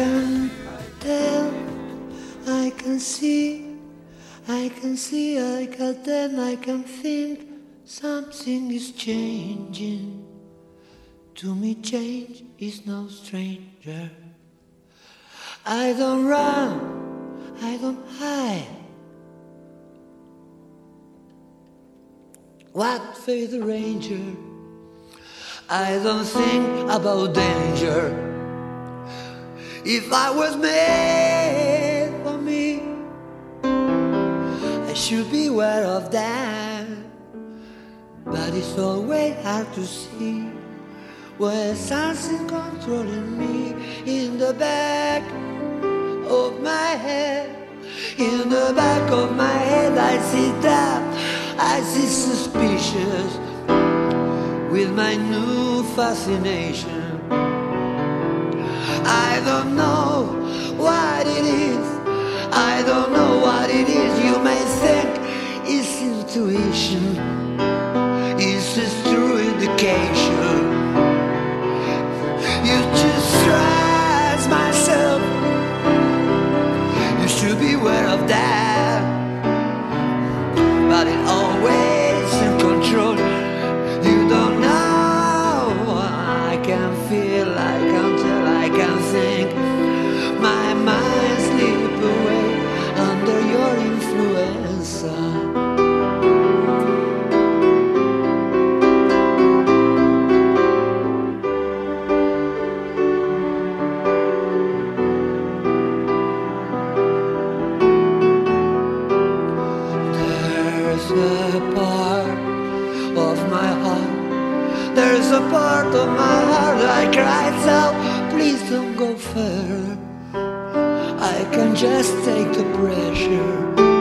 can tell, I can see, I can see, I can tell, I can think something is changing. To me change is no stranger. I don't run, I don't hide. What for the ranger? I don't think about danger. If I was made for me, I should be aware of that. But it's always hard to see where something controlling me. In the back of my head, in the back of my head, I see that, I see suspicious with my new fascination. I don't know what it is, I don't know what it is. You may think it's intuition, it's a true indication. You just stress myself, you should be aware of that. But it always in control. You don't know. I can feel, I can tell, I can think. My mind slip away under your influence. There's a part of my heart, there's a part of my heart I cries out, please don't go further. I can just take the pressure.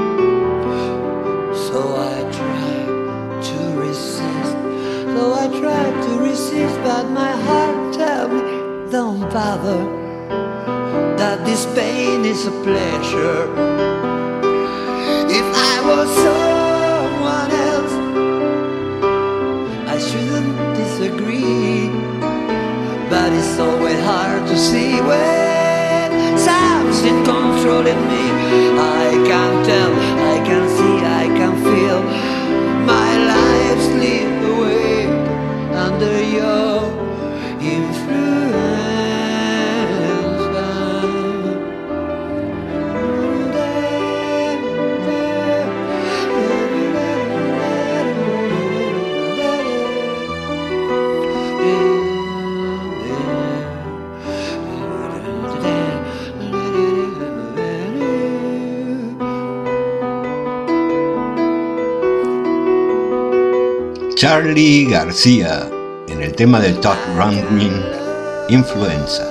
So I try to resist, so I try to resist, but my heart tells me, don't bother, that this pain is a pleasure. If I was someone else, I shouldn't disagree. But it's always hard to see when something controlling me. I can tell, I can see, I can feel my life slip away under your influence. Charly García en el tema del Todd Rundgren, Influenza.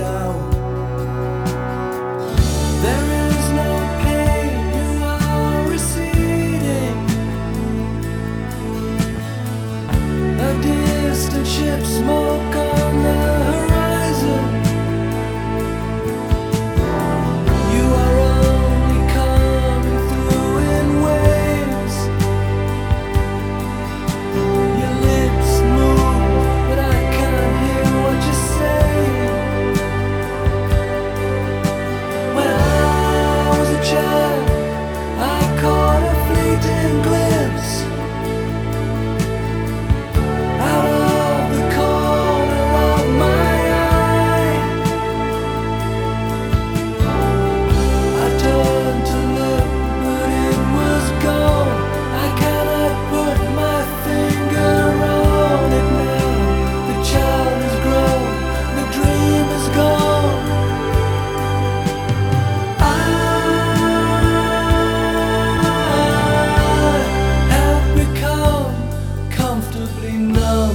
down. There is no pain, you are receding. A distant ship, smoke on the horizon. You are only coming through in waves. Your lips move, but I can't hear what you say. When I was a child, I caught a fleeting glimpse out of the corner of my eye. I turned to look, but it was gone. I cannot put my finger on it now. The child is grown, the dream is gone. I have become comfortably numb.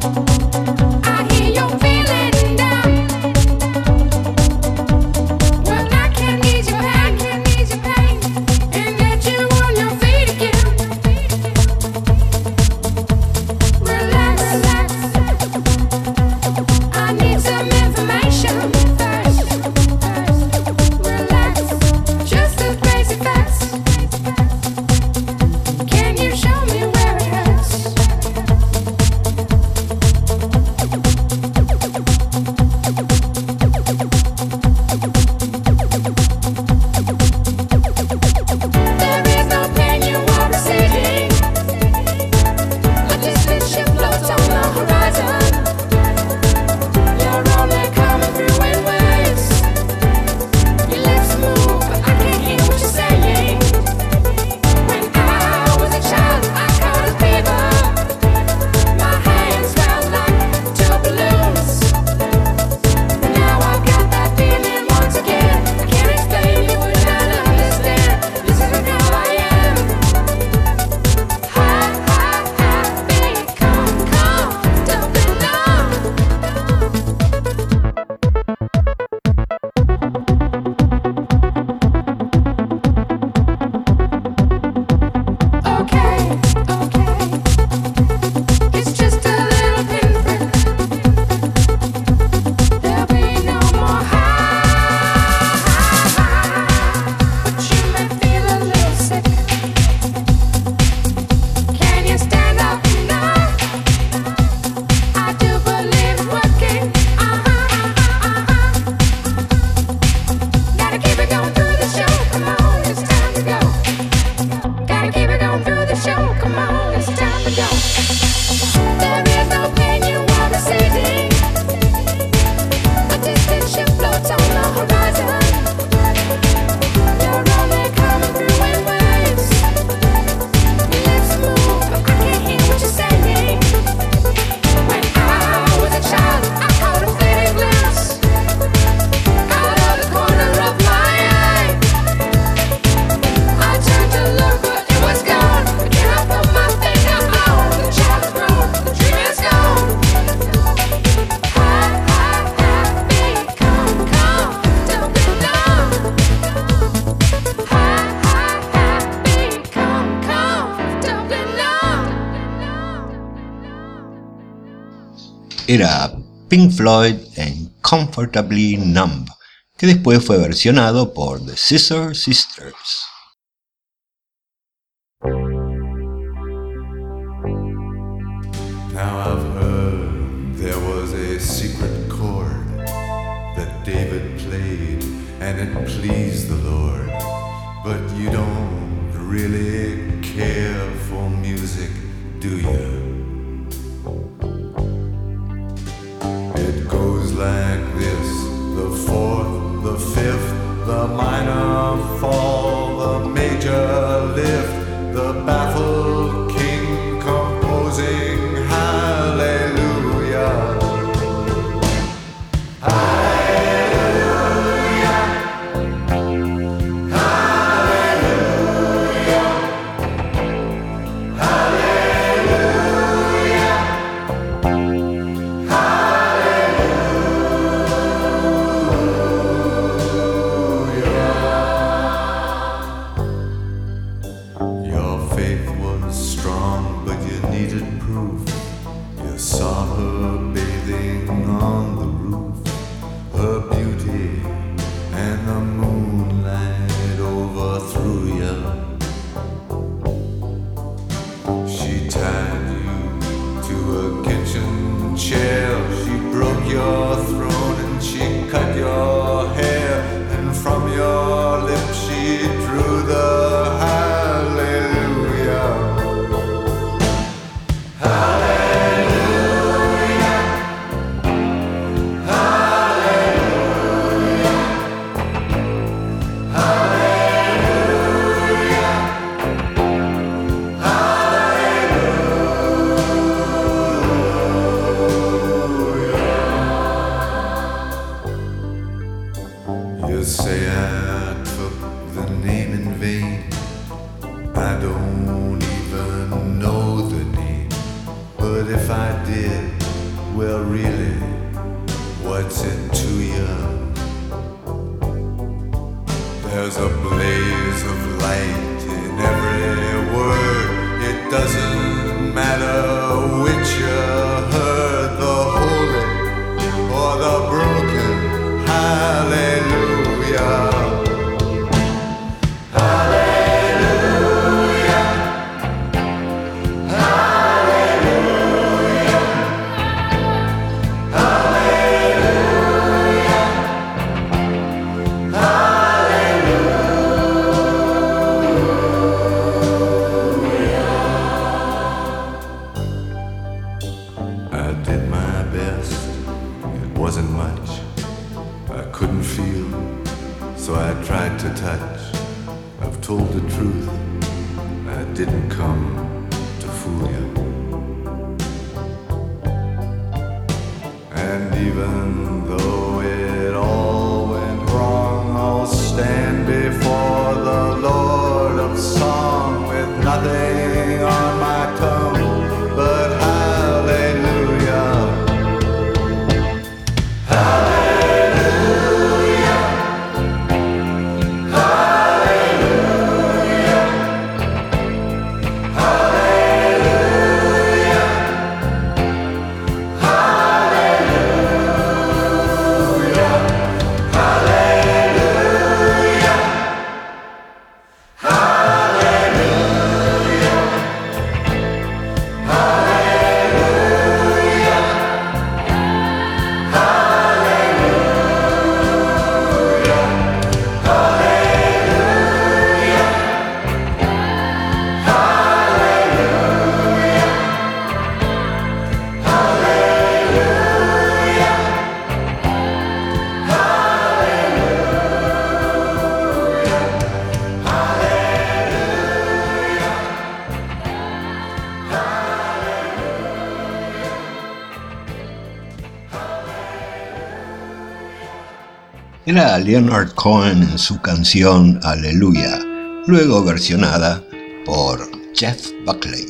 I hear you're feeling down. era Pink Floyd en Comfortably Numb, que después fue versionado por The Scissor Sisters. Now I've heard there was a secret chord that David played and it pleased the Lord, but you don't really care for music, do you? It goes like this: the fourth, the fifth, the minor fall, the major lift, the baffled king composing hallelujah. Hallelujah. Hallelujah. Hallelujah. Your faith was strong, but you needed proof. You saw her bathing on the roof, her beauty and the moonlight overthrew you. She tied you to a kitchen chair, she broke your throne and she cut your hair, and from your lips she drew the hallelujah. Hallelujah. Hallelujah. Hallelujah. Hallelujah. You say I took the name in vain. I don't even know the name, but if I did, well really, what's it to you? There's a blaze of light in every word. It doesn't matter which you heard, the holy or the broken hallelujah. Hallelujah. Hallelujah. Hallelujah. Hallelujah. I did my best. It wasn't much. I couldn't feel, so I tried to touch. I've told the truth. I didn't come to fool you. And even though it all went wrong, I'll stand before the Lord of Song with nothing on my tongue but hallelujah. Hallelujah. Hallelujah. Hallelujah. Era Leonard Cohen en su canción Aleluya, luego versionada por Jeff Buckley.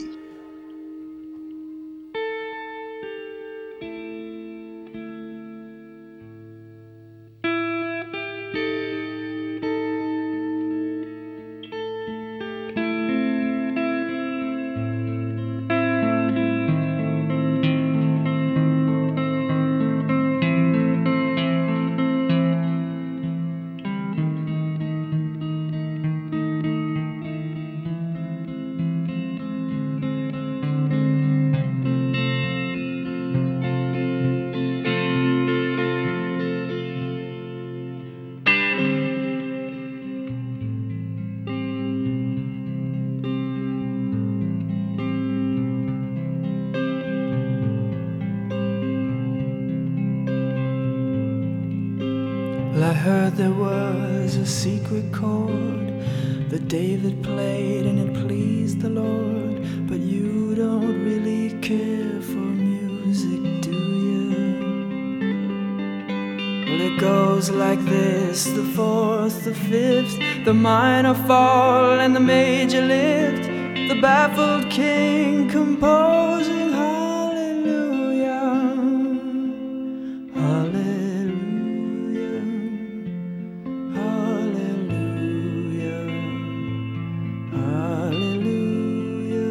Well, I heard there was a secret chord that David played and it pleased the Lord. But you don't really care for music, do you? Well, it goes like this: the fourth, the fifth, the minor fall and the major lift, the baffled king composing hallelujah, hallelujah, hallelujah, hallelujah,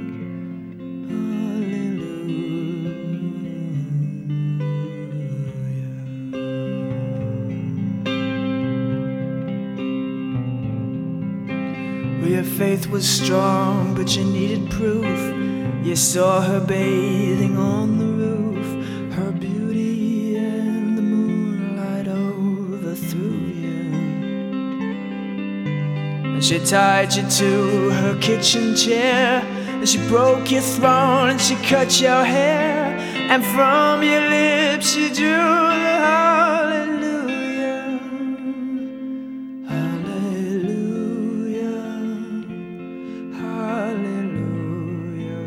hallelujah. Well, your faith was strong, but you needed proof. You saw her bathing on the roof, her beauty and the moonlight overthrew you. And she tied you to her kitchen chair, and she broke your throne and she cut your hair, and from your lips she drew the hallelujah, hallelujah, hallelujah,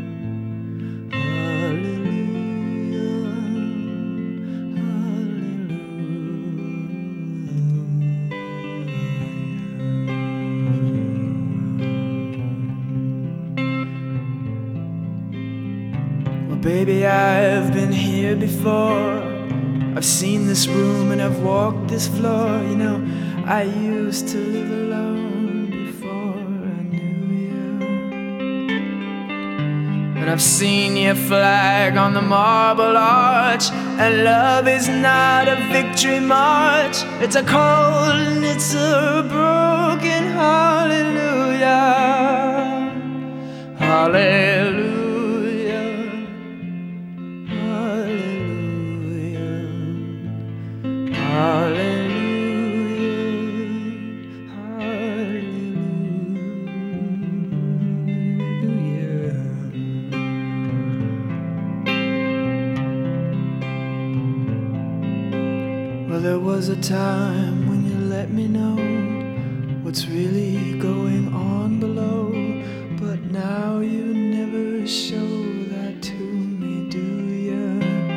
baby, I've been here before. I've seen this room and I've walked this floor. You know, I used to live alone before I knew you. And I've seen your flag on the marble arch. And love is not a victory march. It's a cold and it's a broken hallelujah, hallelujah. Well, there was a time when you let me know what's really going on below, but now you never show that to me, do you?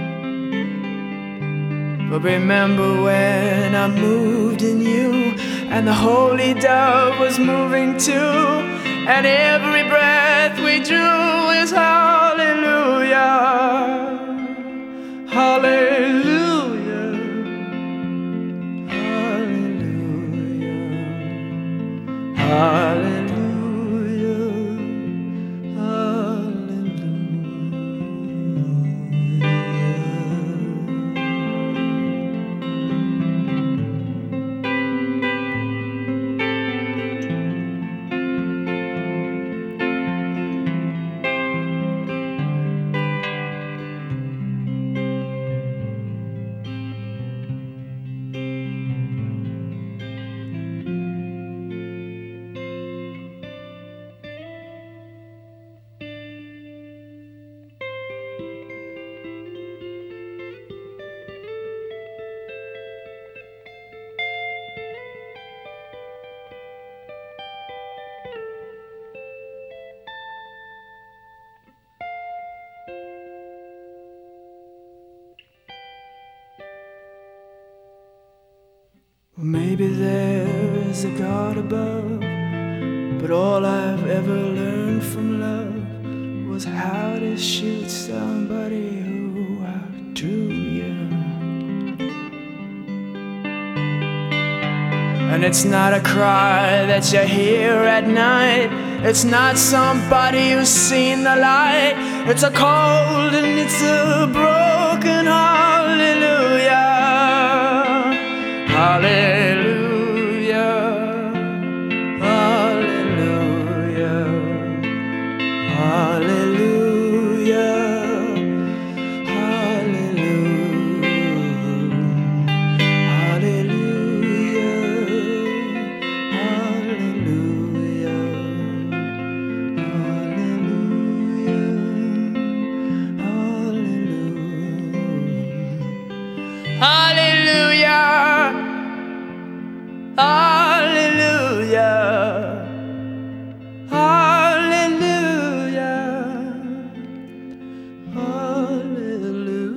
But remember when I moved in you, and the holy dove was moving too, and every breath we drew is hallelujah, hallelujah. Hallelujah, well, maybe there's a God above, but all I've ever learned from love was how to shoot somebody who outdrew you. And it's not a cry that you hear at night. It's not somebody who's seen the light. It's a cold and it's a broken hallelujah, hallelujah, hallelujah, hallelujah, hallelujah, Hallelujah. Hallelujah. Hallelujah.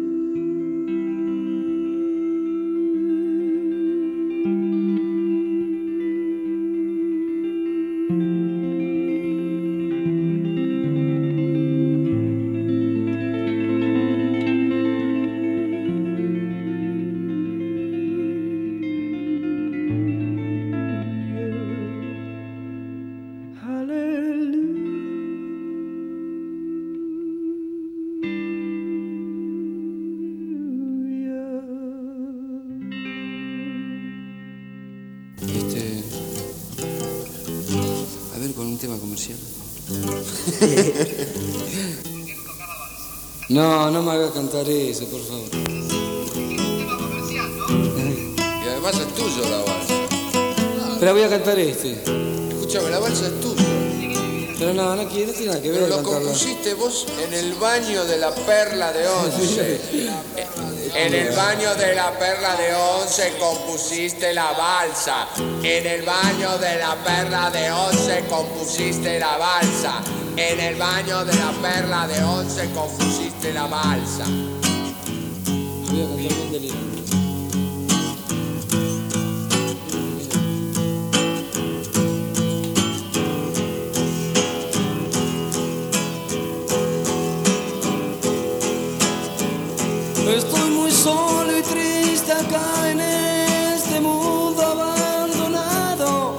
Este. A ver, con un tema comercial. No, no me hagas cantar eso, por favor. Y además es tuyo la balsa. Pero voy a cantar este. Escúchame, la balsa es tuya. Pero no, no quiero, no tiene nada que ver. Pero lo cantarla. compusiste vos en el baño de la Perla de Once. En el baño de la Perla de Once compusiste la balsa. En el baño de la Perla de Once compusiste la balsa. En el baño de la Perla de Once compusiste la balsa. Voy a cantar bien delirante. Estoy muy solo y triste acá en este mundo abandonado.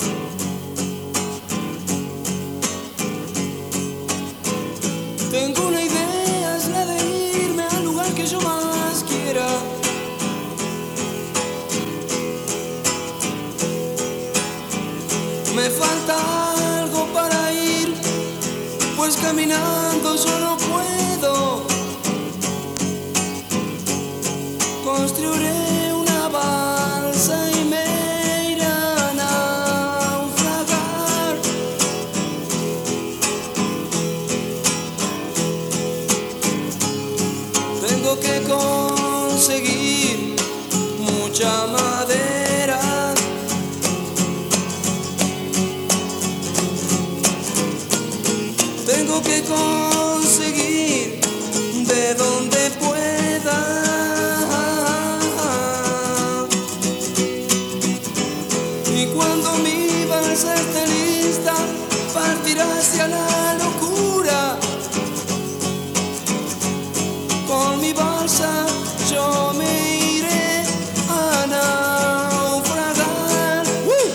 Tengo una idea, es la de irme al lugar que yo más quiera. Me falta algo para ir, pues caminando yo no puedo. Construiré una balsa y me iré a naufragar. Tengo que conseguir mucha madera. Tengo que conseguir de donde pueda. Y cuando mi balsa esté lista, partirá hacia la locura. Con mi balsa yo me iré a naufragar. ¡Uh!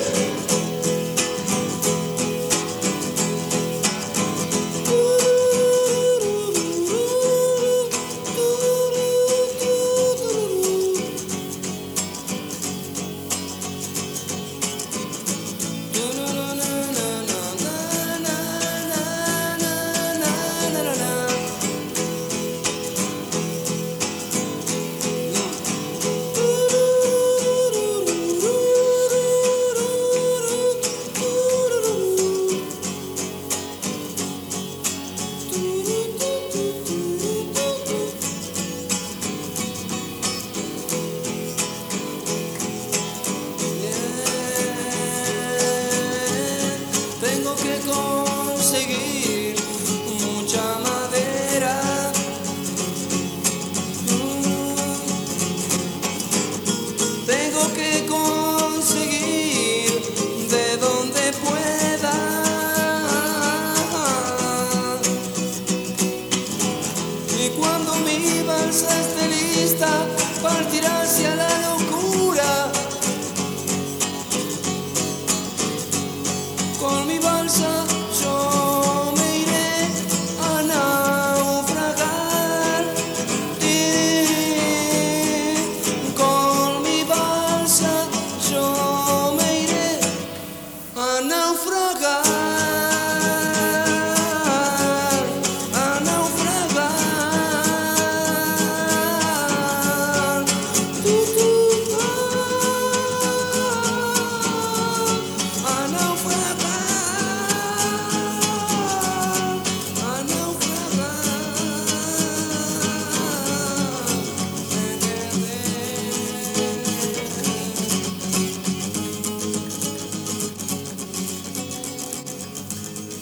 Tengo que conseguir mucha madera. Tengo que conseguir de donde pueda. Y cuando mi balsa esté lista, partirá hacia la locura. Con mi balsa yo me iré a naufragar. Y con mi balsa yo me iré a naufragar. A naufragar.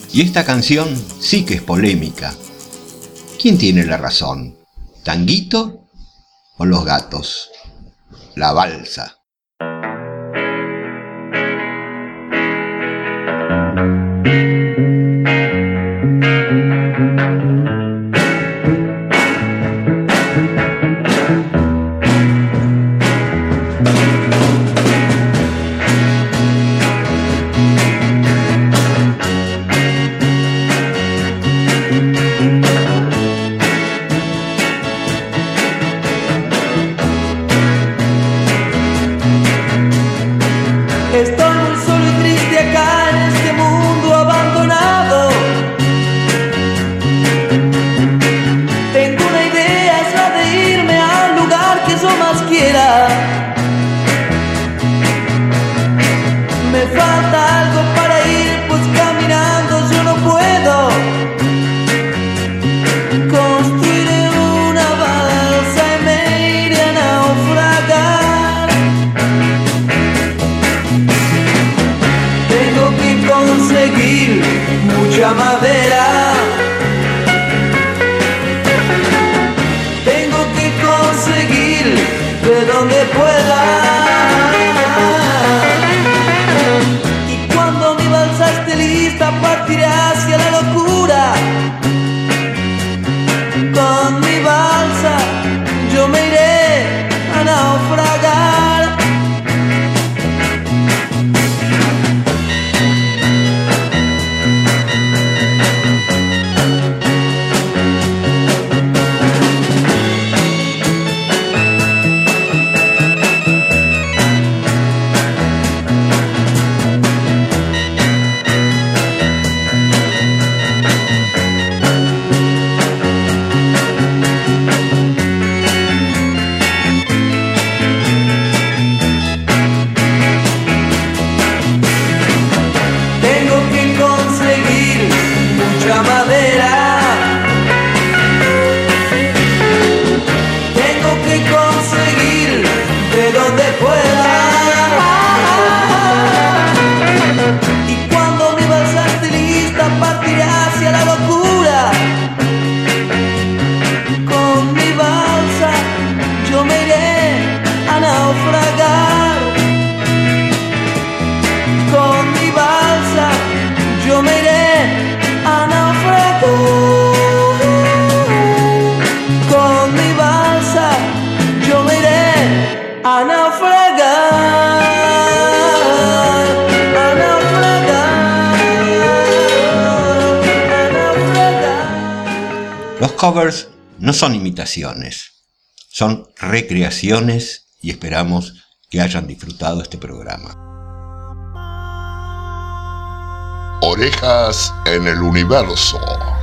Y esta canción sí que es polémica. ¿Quién tiene la razón? ¿Tanguito o los Gatos? La Balsa. Estoy muy solo y triste acá en este mundo abandonado. Tengo una idea, es la de irme al lugar que yo más quiera. Me falta algo para ir, pues caminando yo no puedo. Construiré una balsa y me iré a naufragar. Tengo que conseguir mucha madera. Tengo que conseguir de donde pueda. Y cuando mi balsa esté lista, partiré hacia la locura. Con mi balsa yo me iré a naufragar. Tengo que conseguir mucha madera. Tengo que conseguir de donde pueda. Y cuando mi balsa esté lista, partiré hacia la locura. Con mi balsa yo me iré a naufragar. Con mi balsa yo me iré a naufragar. Con mi balsa yo me iré a naufragar. A naufragar. A naufragar. Los covers no son imitaciones, son recreaciones y esperamos que hayan disfrutado este programa. Orejas en el universo.